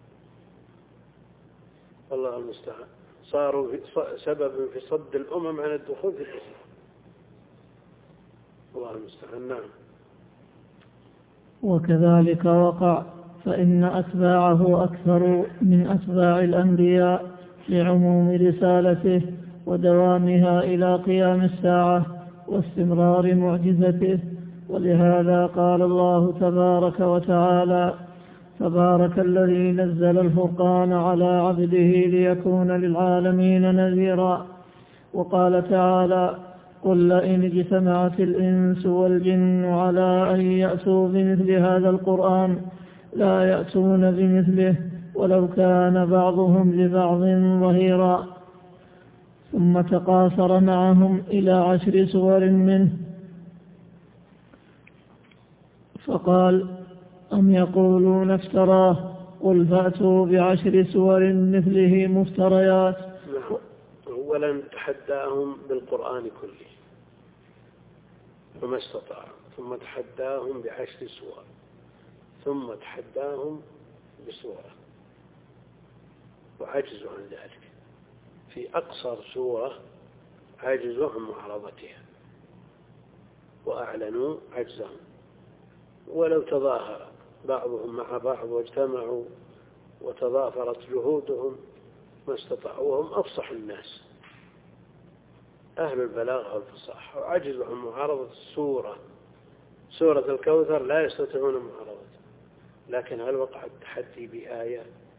والله المستعان، صاروا سبب في صد الأمم عن الدخول في الإسلام. الله المستعان. نعم. وكذلك وقع، فإن أتباعه أكثر من أتباع الأنبياء لعموم رسالته ودوامها إلى قيام الساعة واستمرار معجزته. ولهذا قال الله تبارك وتعالى: تبارك الذي نزل الفرقان على عبده ليكون للعالمين نذيرا. وقال تعالى: قل لئن اجتمعت الإنس والجن على أن يأتوا بمثل هذا القرآن لا يأتون بمثله ولو كان بعضهم لبعض ظهيرا. ثم تقاصر معهم إلى عشر سور منه، فقال: أم يقولون افتراه قل فأتوا بعشر سور مثله مفتريات. نعم. أولا تحداهم بالقرآن كله فما استطاعوا، ثم تحداهم بعشر سور، ثم تحداهم بسورة وعجزوا عن ذلك. في أقصر سورة عجزوا عن معارضتها وأعلنوا عجزهم، ولو تظاهر بعضهم مع بعض واجتمعوا وتضافرت جهودهم ما استطاعوا، وهم أفصح الناس أهل البلاغة والفصاحة، وعجزوا عن معارضة السورة سورة الكوثر لا يستطيعون معارضتها. لكن هل وقع التحدي بآية؟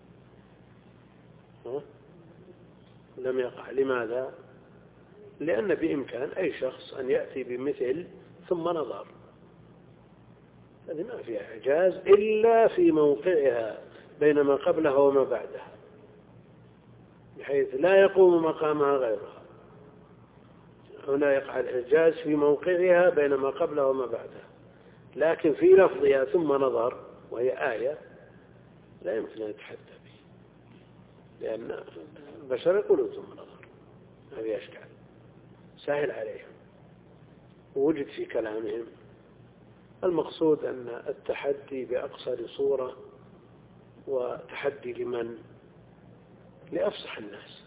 ها؟ لم يقع. لماذا؟ لأن بإمكان أي شخص أن يأتي بمثل ثم نظر، هذه ما فيها إعجاز إلا في موقعها بين ما قبلها وما بعدها، بحيث لا يقوم مقامها غيرها. هنا يقع الإعجاز في موقعها بين ما قبلها وما بعدها، لكن في لفظها ثم نظر وهي آية لا يمكن أن يتحدى به، لأن البشر يقولون ثم نظر، هذه أشكال سهل عليهم ووجد في كلامهم. المقصود أن التحدي بأقصر صورة، وتحدي لمن؟ لأفصح الناس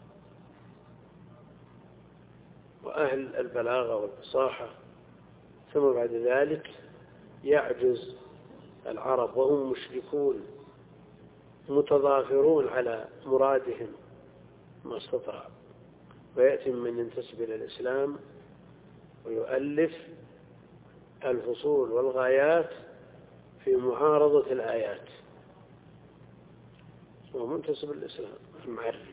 وأهل البلاغة والفصاحة. ثم بعد ذلك يعجز العرب وهم مشركون متضافرون على مرادهم ما استطاع، ويأتي من ينتسب إلى الإسلام ويؤلف الفصول والغايات في معارضة الآيات، هو منتسب الإسلام المعري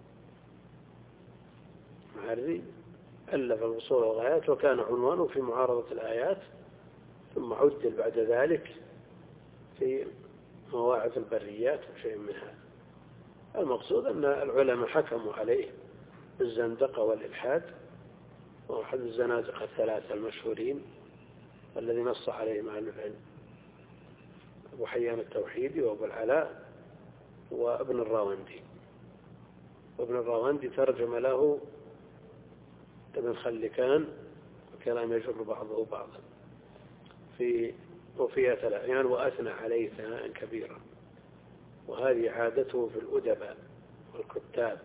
معري ألف الفصول والغايات وكان عنوانه في معارضة الآيات، ثم عدل بعد ذلك في مواعظ البريات وشيء من هذا. المقصود أن العلماء حكموا عليه بالزندقة والإلحاد، وهو أحد الزنادقة الثلاثة المشهورين الذي نص عليهم أهل العلم: أبو حيان التوحيدي وأبو العلاء وابن الراوندي. وابن الراوندي ترجم له ابن خلكان وكلام يجر بعضه بعضا في وفية الأعيان، وأثنى عليه ثناء كبيرا، وهذه عادته في الأدباء والكتاب،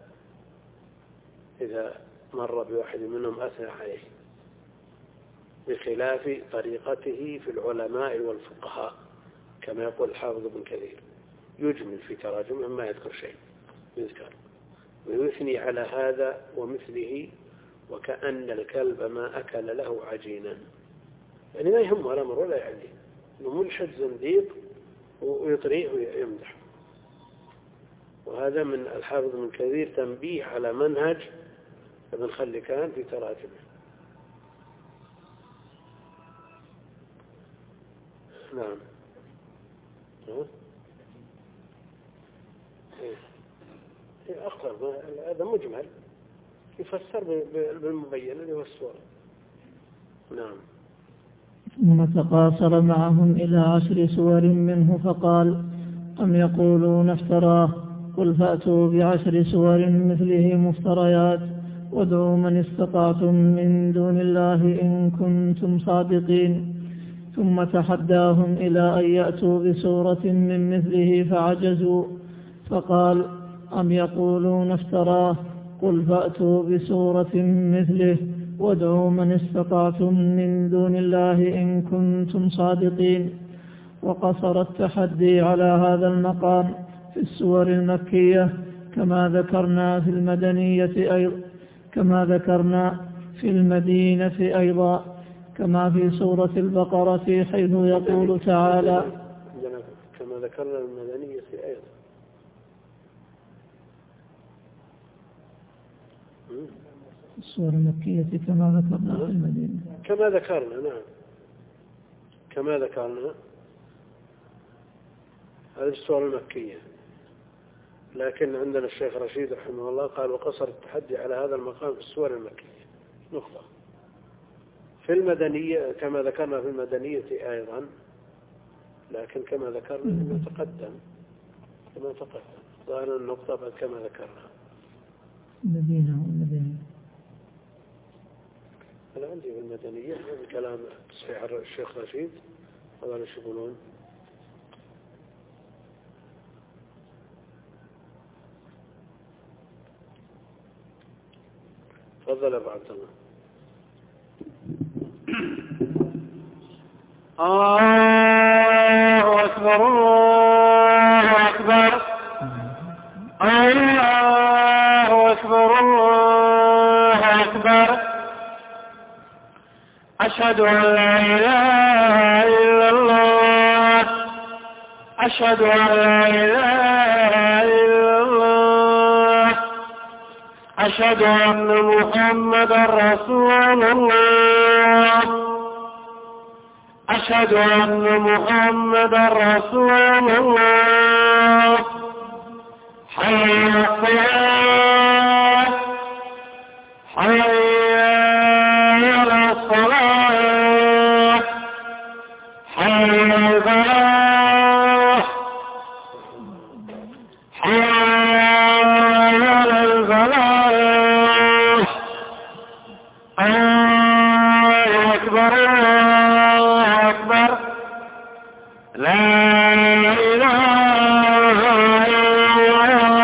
إذا مر بواحد منهم أثنى عليه، بخلاف طريقته في العلماء والفقهاء كما يقول الحافظ ابن كثير، يجمل في تراجمه ما يذكر شيء يذكر ويثني على هذا ومثله، وكأن الكلب ما أكل له عجينا، يعني ما يهمه الأمر ولا يعني إنه ملحد زنديق ويطريه ويمدح. وهذا من الحافظ ابن كثير تنبيه على منهج ابن خلكان في تراجمه. نعم. إيه أخطر، هذا مجمل يفسر بالمبين اللي هو الصورة. نعم. ثم تقاصر معهم إلى عشر سور منه، فقال: أم يقولون افتراه قل فأتوا بعشر سور مثله مفتريات وادعوا من استطعتم من دون الله إن كنتم صادقين ثم تحداهم إلى أن يأتوا بسورة من مثله فعجزوا فقال أم يقولون افتراه قل فأتوا بسورة مثله وادعوا من استطعتم من دون الله إن كنتم صادقين. وقصر التحدي على هذا المقام في السور المكية كما ذكرنا في المدنية أيضا كما ذكرنا في المدينة أيضا كما في سورة البقرة حيث يقول تعالى كما ذكرنا المدنية أيضا السورة المكية كما ذكرنا في المدينة كما ذكرنا نعم كما ذكرنا هذه السورة المكية. لكن عندنا الشيخ رشيد رحمه الله قال وقصر التحدي على هذا المقام في السور المكية نقطة. في المدنية كما ذكرنا في المدنية أيضا لكن كما ذكرنا كما تقدم كما تقدم ظاهر النقطة بعد كما ذكرنا المدينة والمدينة. أنا عندي في المدنية هذا كلام تصحيح الشيخ رشيد هذا ايش يقولون تفضل يا أبو عبد الله. الله أكبر الله أكبر الله أكبر الله أكبر أشهد أن لا إله إلا الله أشهد أن لا إله إلا الله أشهد أن محمدا رسول الله أشهد أن محمدا رسول الله حي على الصلاة حي على الصلاة حي على الفلاح حي على الفلاح. الله أكبر الله أكبر لا إله إلا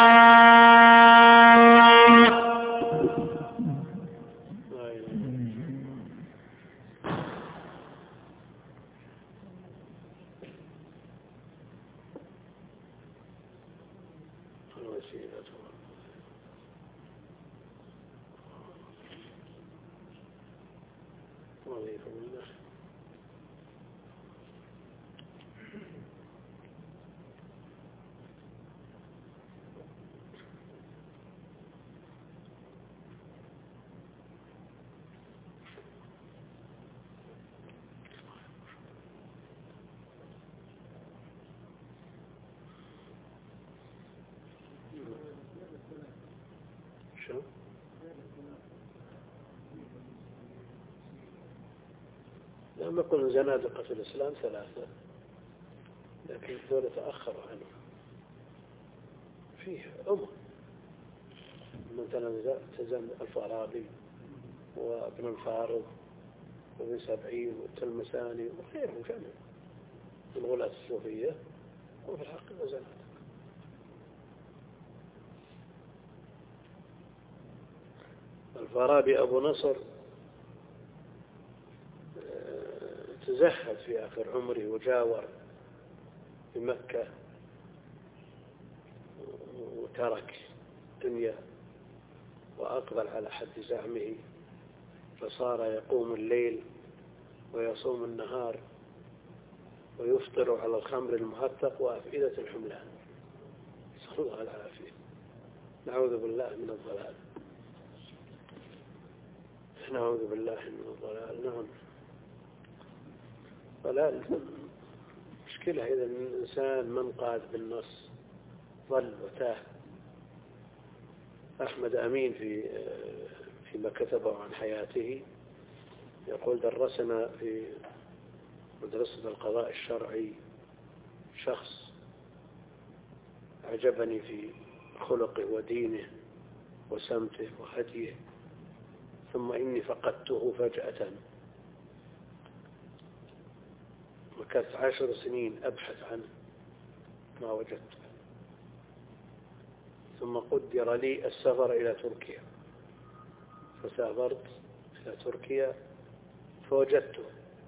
لما يكون زنادقة في الإسلام ثلاثة لكن الدولة تأخروا عنه فيه أمر مثلا تزن الفارابي وابن الفارض وابن سبعين والتلمساني وغيرهم جميع من غلاة الصوفية وفي الحقيقة زنادقة. الفارابي أبو نصر تزهد في آخر عمره وجاور في مكة وترك الدنيا وأقبل على حد زعمه فصار يقوم الليل ويصوم النهار ويفطر على الخمر المهتق وأفئدة الحملان. نسأل الله العافية. نعوذ بالله من الضلال نعوذ بالله من الضلال. نعم ضلال مشكلة إذا الإنسان من قاد بالنص ضل وتاه. أحمد أمين في فيما كتبه عن حياته يقول درسنا في مدرسة القضاء الشرعي شخص أعجبني في خلقه ودينه وسمته وهديه، ثم إني فقدته فجأة. مكثت عشر سنين أبحث عنه ما وجدته، ثم قدر لي السفر إلى تركيا، فسافرت إلى تركيا فوجدته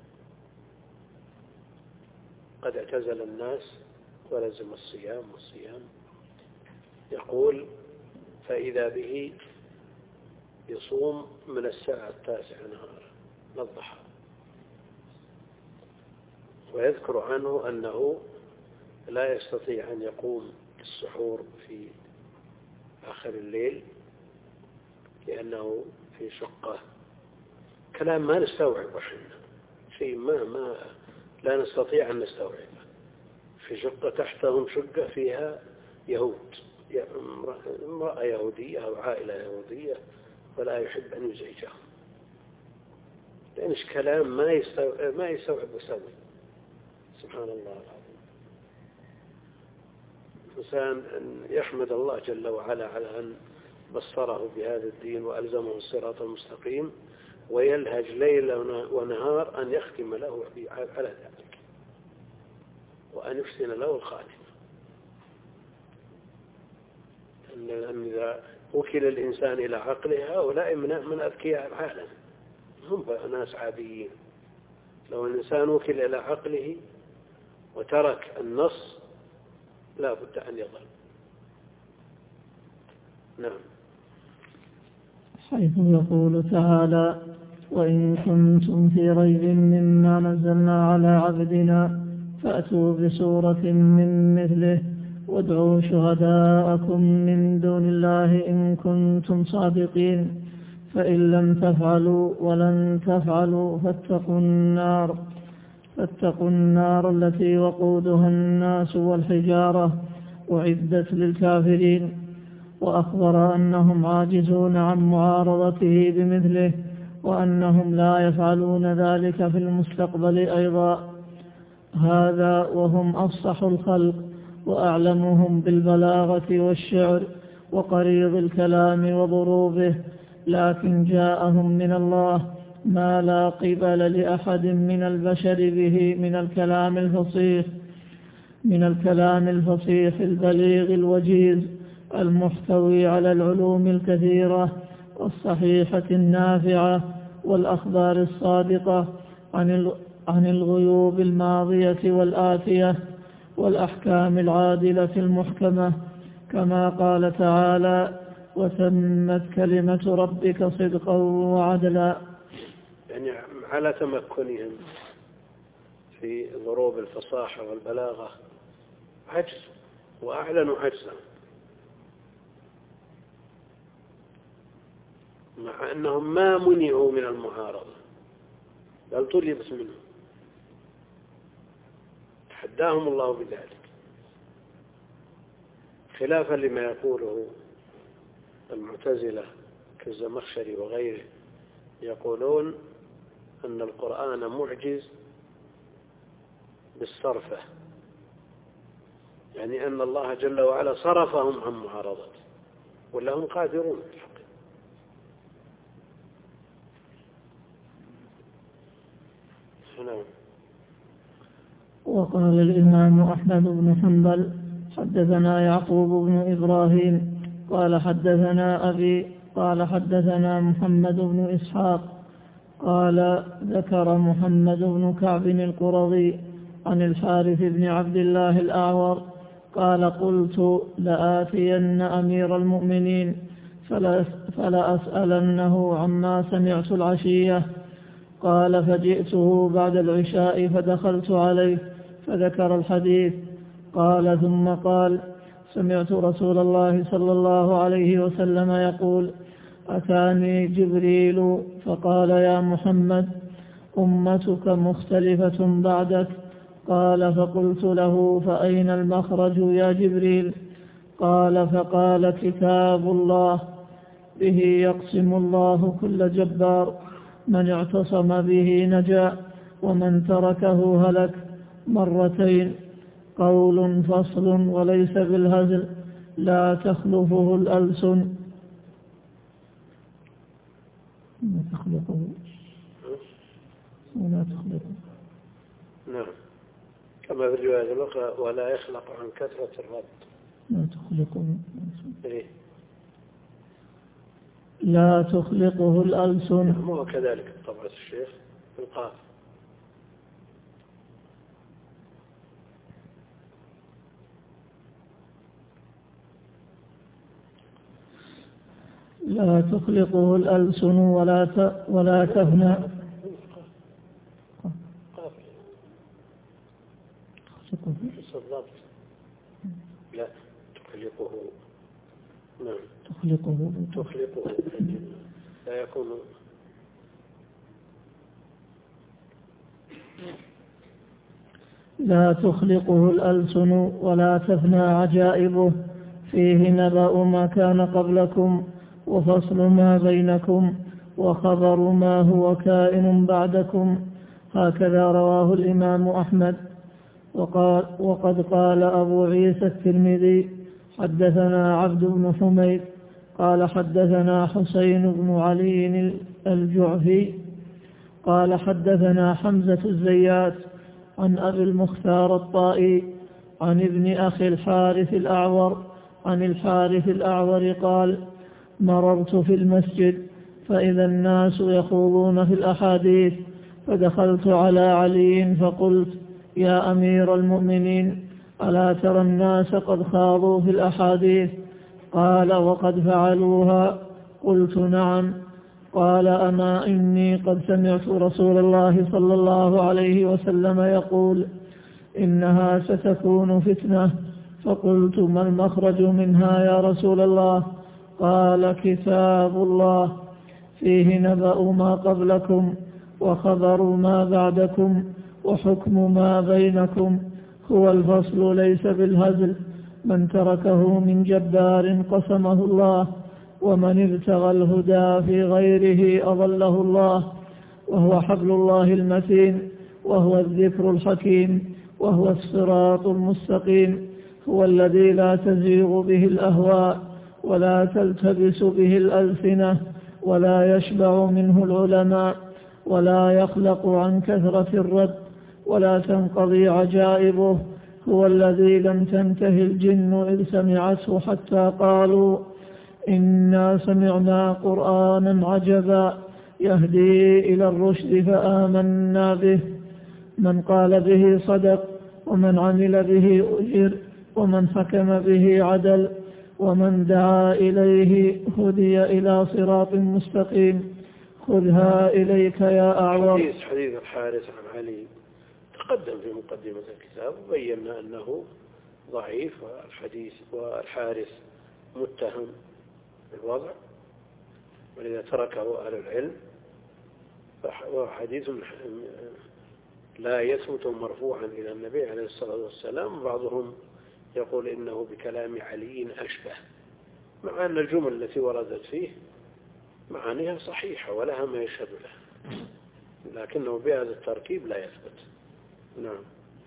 قد اعتزل الناس ولزم الصيام والصيام. يقول فإذا به يصوم من الساعة التاسعة نهارا للضحى، ويذكر عنه أنه لا يستطيع أن يقوم السحور في آخر الليل لأنه في شقة. كلام ما نستوعب وحنا، شيء ما ما لا نستطيع أن نستوعبه. في شقة تحتهم شقة فيها يهود، امرأة يهودية أو عائلة يهودية، ولا يحب أن يزعجهم، لأن كلام ما يستوعب ما يستوعب وسوي. سبحان الله العظيم. الإنسان أن يحمد الله جل وعلا على أن بصره بهذا الدين وألزمه الصراط المستقيم، ويلهج ليل ونهار أن يختم له على ذلك وأن يحسن له الخاتمة. أن إذا وكل الإنسان إلى عقله، هؤلاء من أذكياء العالم، هم ناس عاديين. لو الإنسان وكل إلى عقله وترك النص لا بد أن يضل. نعم. حيث يقول تعالى: وإن كنتم في ريب مما نزلنا على عبدنا فأتوا بسورة من مثله وادعوا شهداءكم من دون الله إن كنتم صادقين فإن لم تفعلوا ولن تفعلوا فاتقوا النار فاتقوا النار التي وقودها الناس والحجارة أعدت للكافرين. وأخبر أنهم عاجزون عن معارضته بمثله، وأنهم لا يفعلون ذلك في المستقبل أيضا. هذا وهم أفصح الخلق وأعلمهم بالبلاغة والشعر وقريض الكلام وضروبه، لكن جاءهم من الله ما لا قبل لأحد من البشر به من الكلام الفصيح من الكلام الفصيح البليغ الوجيز المحتوي على العلوم الكثيرة والصحيحة النافعة والأخبار الصادقة عن عن الغيوب الماضية والآتية والأحكام العادلة المحكمة، كما قال تعالى: وتمت كلمة ربك صدقا وعدلا. يعني على تمكنهم في ضروب الفصاحة والبلاغة عجز، وأعلنوا عجزا، مع أنهم ما منعوا من المعارضة بل طلبت منهم، تحداهم الله بذلك، خلافا لما يقوله المعتزلة كالزمخشري وغيره. يقولون أن القرآن معجز بالصرفة، يعني أن الله جل وعلا صرفهم عن معارضته، ولا هم قادرون في الحق. نعم. وقال الإمام أحمد بن حنبل: حدثنا يعقوب بن إبراهيم قال حدثنا أبي قال حدثنا محمد بن إسحاق قال ذكر محمد بن كعب القرظي عن الحارث بن عبد الله الأعور قال: قلت لآتين أمير المؤمنين فلأسألنه عما سمعت العشية. قال: فجئته بعد العشاء فدخلت عليه فذكر الحديث. قال: ثم قال: سمعت رسول الله صلى الله عليه وسلم يقول: أتاني جبريل فقال: يا محمد، أمتك مختلفة بعدك. قال: فقلت له: فأين المخرج يا جبريل؟ قال: فقال: كتاب الله، به يقسم الله كل جبار، من اعتصم به نجا ومن تركه هلك. مرتين. قول فصل وليس بالهزل لا تخلفه الألسن. لا تخلقه ولا تخلقه. نعم، كما في الرواية الأخرى ولا يخلق عن كثرة الرد. لا تخلقه إيه؟ لا تخلقه الألسن. هو كذلك طبعا الشيخ القاف. لا تخلقه الألسن ولا ت... ولا تفنى. تخلقه. لا تخلقه. نعم تخلقه تخلقه لا يكون. لا تخلقه الألسن ولا تفنى عجائبه فيه نبأ ما كان قبلكم وفصل ما بينكم وخبر ما هو كائن بعدكم. هكذا رواه الإمام أحمد. وقال وقد قال أبو عيسى الترمذي حدثنا عبد بن حميد قال حدثنا حسين بن علي الجعفي قال حدثنا حمزة الزيات عن أبي المختار الطائي عن ابن أخي الحارث الأعور عن الحارث الأعور قال مررت في المسجد فإذا الناس يخوضون في الأحاديث فدخلت على علي فقلت يا أمير المؤمنين ألا ترى الناس قد خاضوا في الأحاديث؟ قال وقد فعلوها. قلت نعم. قال أما إني قد سمعت رسول الله صلى الله عليه وسلم يقول إنها ستكون فتنة. فقلت ما المخرج منها يا رسول الله؟ قال كتاب الله فيه نبأ ما قبلكم وخبر ما بعدكم وحكم ما بينكم هو الفصل ليس بالهزل من تركه من جبار قسمه الله ومن ابتغى الهدى في غيره أضله الله وهو حبل الله المتين وهو الذكر الحكيم وهو الصراط المستقيم هو الذي لا تزيغ به الأهواء ولا تلتبس به الألسنة ولا يشبع منه العلماء ولا يخلق عن كثرة الرد ولا تنقضي عجائبه هو الذي لم تنتهي الجن إذ سمعته حتى قالوا إنا سمعنا قرآنا عجبا يهدي إلى الرشد فآمنا به من قال به صدق ومن عمل به أجر ومن حكم به عدل ومن دعا إليه هدي إلى صراط مستقيم خذها إليك يا أعور. حديث حديث الحارث عن علي تقدم في مقدمة الكتاب وبينا أنه ضعيف والحديث والحارث متهم بالوضع ولذا تركه أهل العلم وحديث لا يثبت مرفوعا إلى النبي عليه الصلاة والسلام. بعضهم يقول إنه بكلام علي أشبه مع أن الجمل التي وردت فيه معانيها صحيحة ولها ما يشهد له لكنه بهذا التركيب لا يثبت. نعم.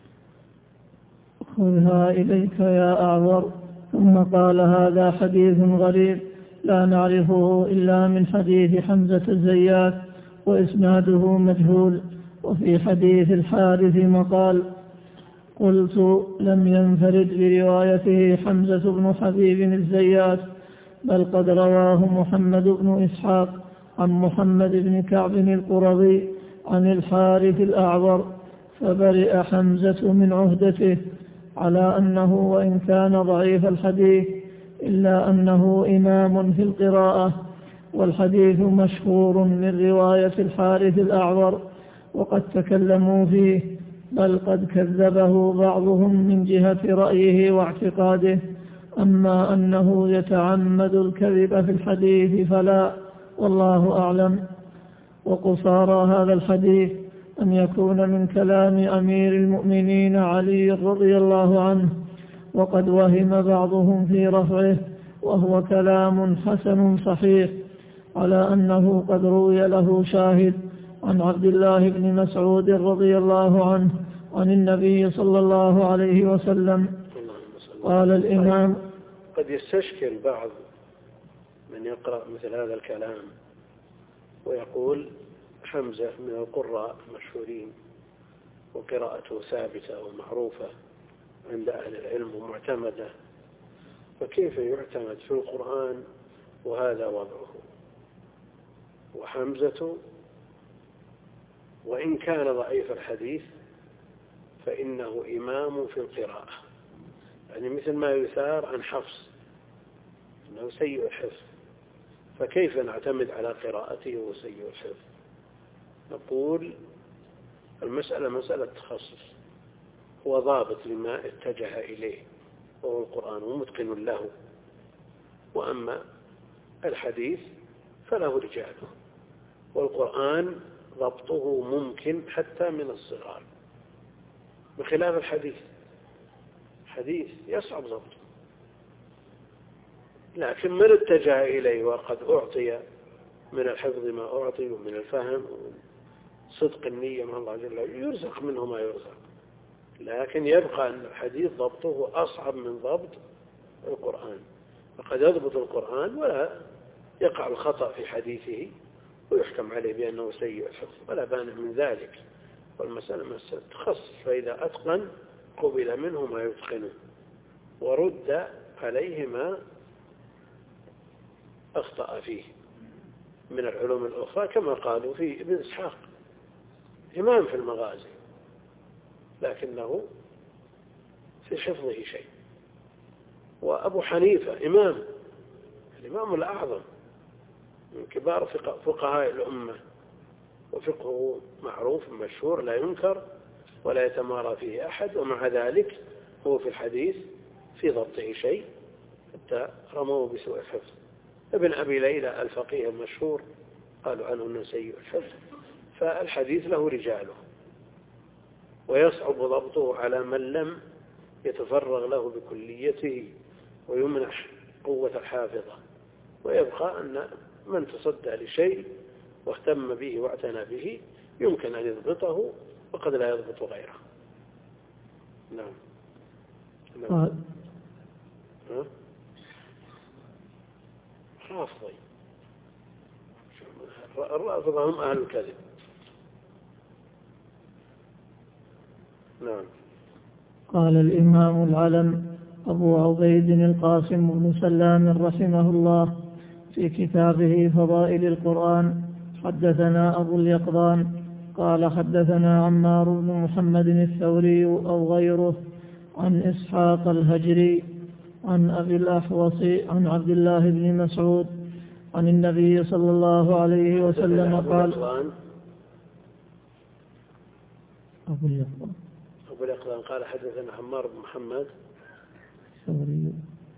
خذها إليك يا أعور. ثم قال هذا حديث غريب لا نعرفه إلا من حديث حمزة الزيات وإسناده مجهول وفي حديث الحارث مقال. قلت لم ينفرد بروايته حمزة بن حبيب الزيات بل قد رواه محمد بن إسحاق عن محمد بن كعب القرظي عن الحارث الأعور فبرئ حمزة من عهدته على أنه وإن كان ضعيف الحديث إلا أنه إمام في القراءة والحديث مشهور من رواية الحارث الأعور وقد تكلموا فيه بل قد كذبه بعضهم من جهة رأيه واعتقاده. أما أنه يتعمد الكذب في الحديث فلا والله أعلم. وقصارى هذا الحديث أن يكون من كلام أمير المؤمنين علي رضي الله عنه وقد وهم بعضهم في رفعه وهو كلام حسن صحيح على أنه قد روي له شاهد عن عبد الله بن مسعود رضي الله عنه عن النبي صلى الله عليه وسلم قال الإمام. قد يستشكل بعض من يقرأ مثل هذا الكلام ويقول حمزة من القراء المشهورين وقراءته ثابتة ومعروفة عند أهل العلم ومعتمدة، فكيف يعتمد في القرآن وهذا وضعه؟ وحمزة وإن كان ضعيف الحديث فإنه إمام في القراءة، يعني مثل ما يثار عن حفص أنه سيء الحفظ، فكيف نعتمد على قراءته وسيء الحفظ؟ نقول المسألة مسألة تخصص، هو ضابط لما اتجه إليه وهو القرآن ومتقن له، وأما الحديث فله رجاله، والقرآن ضبطه ممكن حتى من الصغار بخلاف الحديث. حديث يصعب ضبطه، لكن من اتجه إليه وقد أعطي من الحفظ ما أعطي ومن الفهم ومن صدق النية مع الله جل وعلا يرزق منه ما يرزق، لكن يبقى أن الحديث ضبطه أصعب من ضبط القرآن، فقد يضبط القرآن ولا يقع الخطأ في حديثه ويحكم عليه بأنه سيء الحفظ ولا بانع من ذلك، والمسألة مسألة تخصص، فإذا أتقن قبل منه ما يتقنه ورد عليه ما أخطأ فيه من العلوم الأخرى، كما قالوا في ابن إسحاق إمام في المغازي لكنه في حفظه شيء، وأبو حنيفة إمام الإمام الأعظم من كبار فقهاء الأمة وفقهه معروف مشهور لا ينكر ولا يتمارى فيه أحد، ومع ذلك هو في الحديث في ضبطه شيء حتى رموه بسوء الحفظ. ابن أبي ليلى الفقيه المشهور قالوا عنه أنه سيء الحفظ، فالحديث له رجاله ويصعب ضبطه على من لم يتفرغ له بكليته ويمنح قوة الحافظة، ويبقى أن من تصدى لشيء واهتم به واعتنى به يمكن أن يضبطه وقد لا يضبط غيره. نعم. نعم. ها؟ رافضي الرافضة هم أهل الكذب. نعم. قال الإمام العلم أبو عبيد القاسم بن سلام رحمه الله في كتابه فضائل القرآن: حدثنا أبو اليقظان قال حدثنا عمار بن محمد الثوري أو غيره عن إسحاق الهجري عن أبي الأحوص عن عبد الله بن مسعود عن النبي صلى الله عليه وسلم قال. أبو اليقظان أبو اليقظان قال حدثنا عمار بن محمد الثوري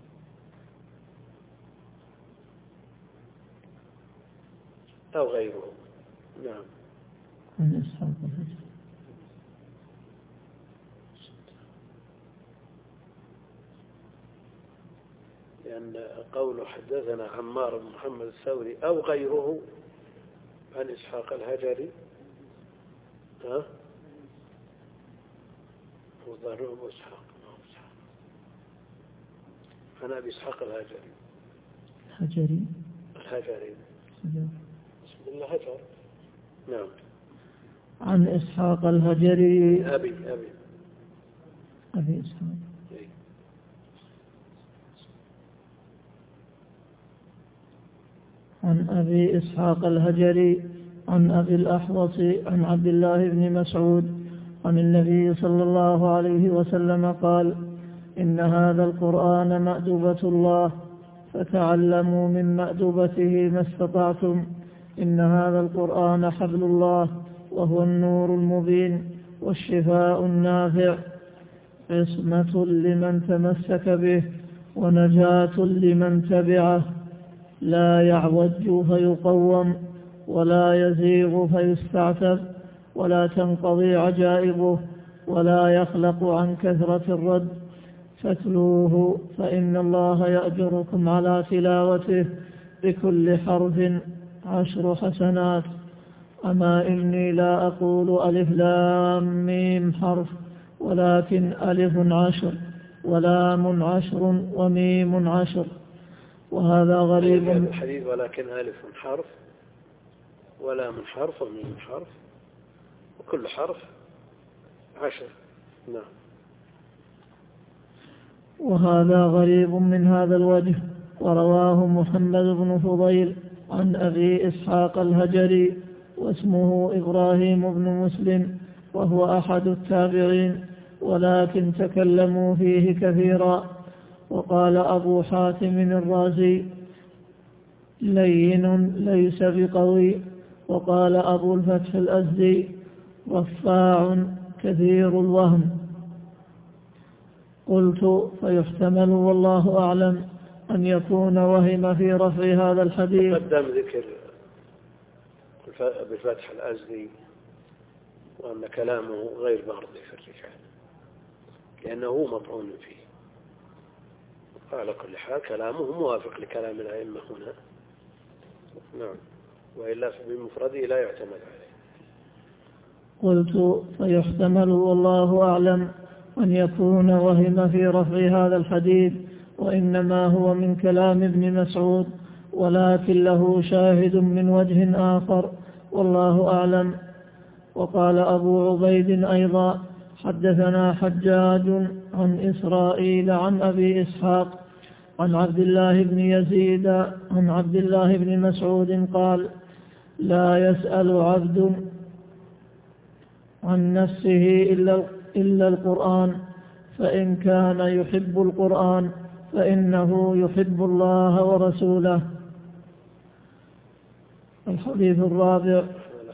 أو غيره. نعم. عن إسحاق الهجري. لأن قوله حدثنا عمار بن محمد الثوري أو غيره عن إسحاق الهجري ها هو ظاهره أبو إسحاق عن أبي إسحاق الهجري الهجري الهجري بسم الله هجر. نعم. عن إسحاق الهجري أبي أبي أبي إسحاق عن أبي إسحاق الهجري عن أبي الأحوص عن عبد الله بن مسعود عن النبي صلى الله عليه وسلم قال: إن هذا القرآن مأدبة الله فتعلموا من مأدبته ما استطعتم. إن هذا القرآن حبل الله وهو النور المبين والشفاء النافع، عصمة لمن تمسك به ونجاة لمن تبعه، لا يعوج فيقوم ولا يزيغ فيستعتب ولا تنقضي عجائبه ولا يخلق عن كثرة الرد، فاتلوه فإن الله يأجركم على تلاوته بكل حرف عشر حسنات. أما إني لا أقول ألف لام ميم حرف، ولكن ألف عشر ولام عشر وميم عشر. وهذا غريب. الحديث ولكن ألف حرف ولام حرف وميم حرف وكل حرف عشر. نعم. وهذا غريب من هذا الوجه. ورواه محمد بن فضيل عن أبي إسحاق الهجري واسمه إبراهيم بن مسلم وهو أحد التابعين، ولكن تكلموا فيه كثيرا. وقال أبو حاتم الرازي لين ليس بقوي. وقال أبو الفتح الأزدي رفاع كثير الوهم. قلت فيحتمل والله أعلم أن يكون وهم في رفع هذا الحديث. قدم ذكر بالفتح الأزدي وأن كلامه غير مرضي في الرجال لأنه مطعون فيه. على كل حال كلامه موافق لكلام الأئمة هنا. نعم. وإلا بمفرده لا يعتمد عليه. قلت فيحتمل والله أعلم أن يكون وهم في رفع هذا الحديث وإنما هو من كلام ابن مسعود، ولكن له شاهد من وجه آخر والله أعلم. وقال أبو عبيد أيضا حدثنا حجاج عن إسرائيل عن أبي إسحاق عن عبد الله بن يزيد عن عبد الله بن مسعود قال لا يسأل عبد عن نفسه إلا, إلا القرآن، فإن كان يحب القرآن فإنه يحب الله ورسوله. الحديث الرابع.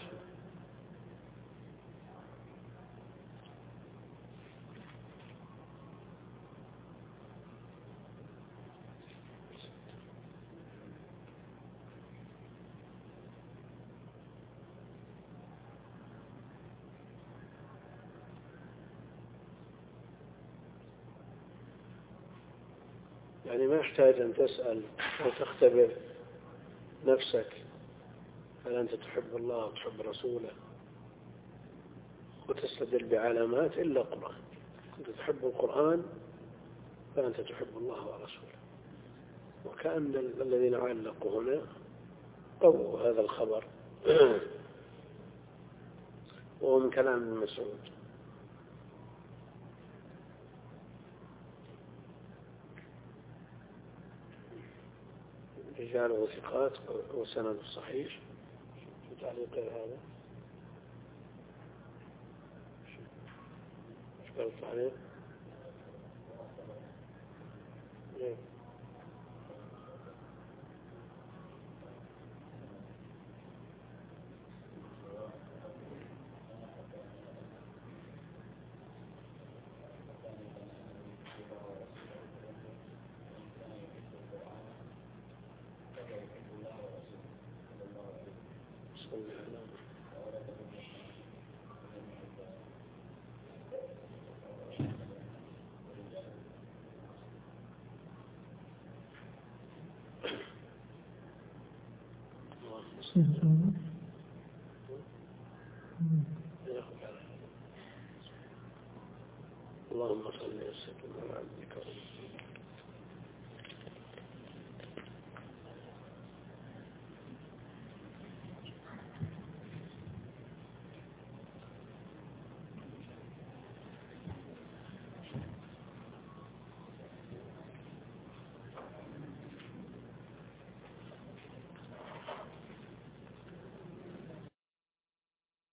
يعني ما يحتاج أن تسأل أو تختبر نفسك هل أنت تحب الله وتحب رسوله وتستدل بعلامات إلا القرآن. أنت تحب القرآن فأنت تحب الله ورسوله. وكأن الذين علقوا هنا قووا هذا الخبر وهو من كلام ابن مسعود. رجاله ثقات وسند صحيح. شو تعليق هذا؟ شو قال التعليق؟ اللهم صل وسلم على عبدك ورسولك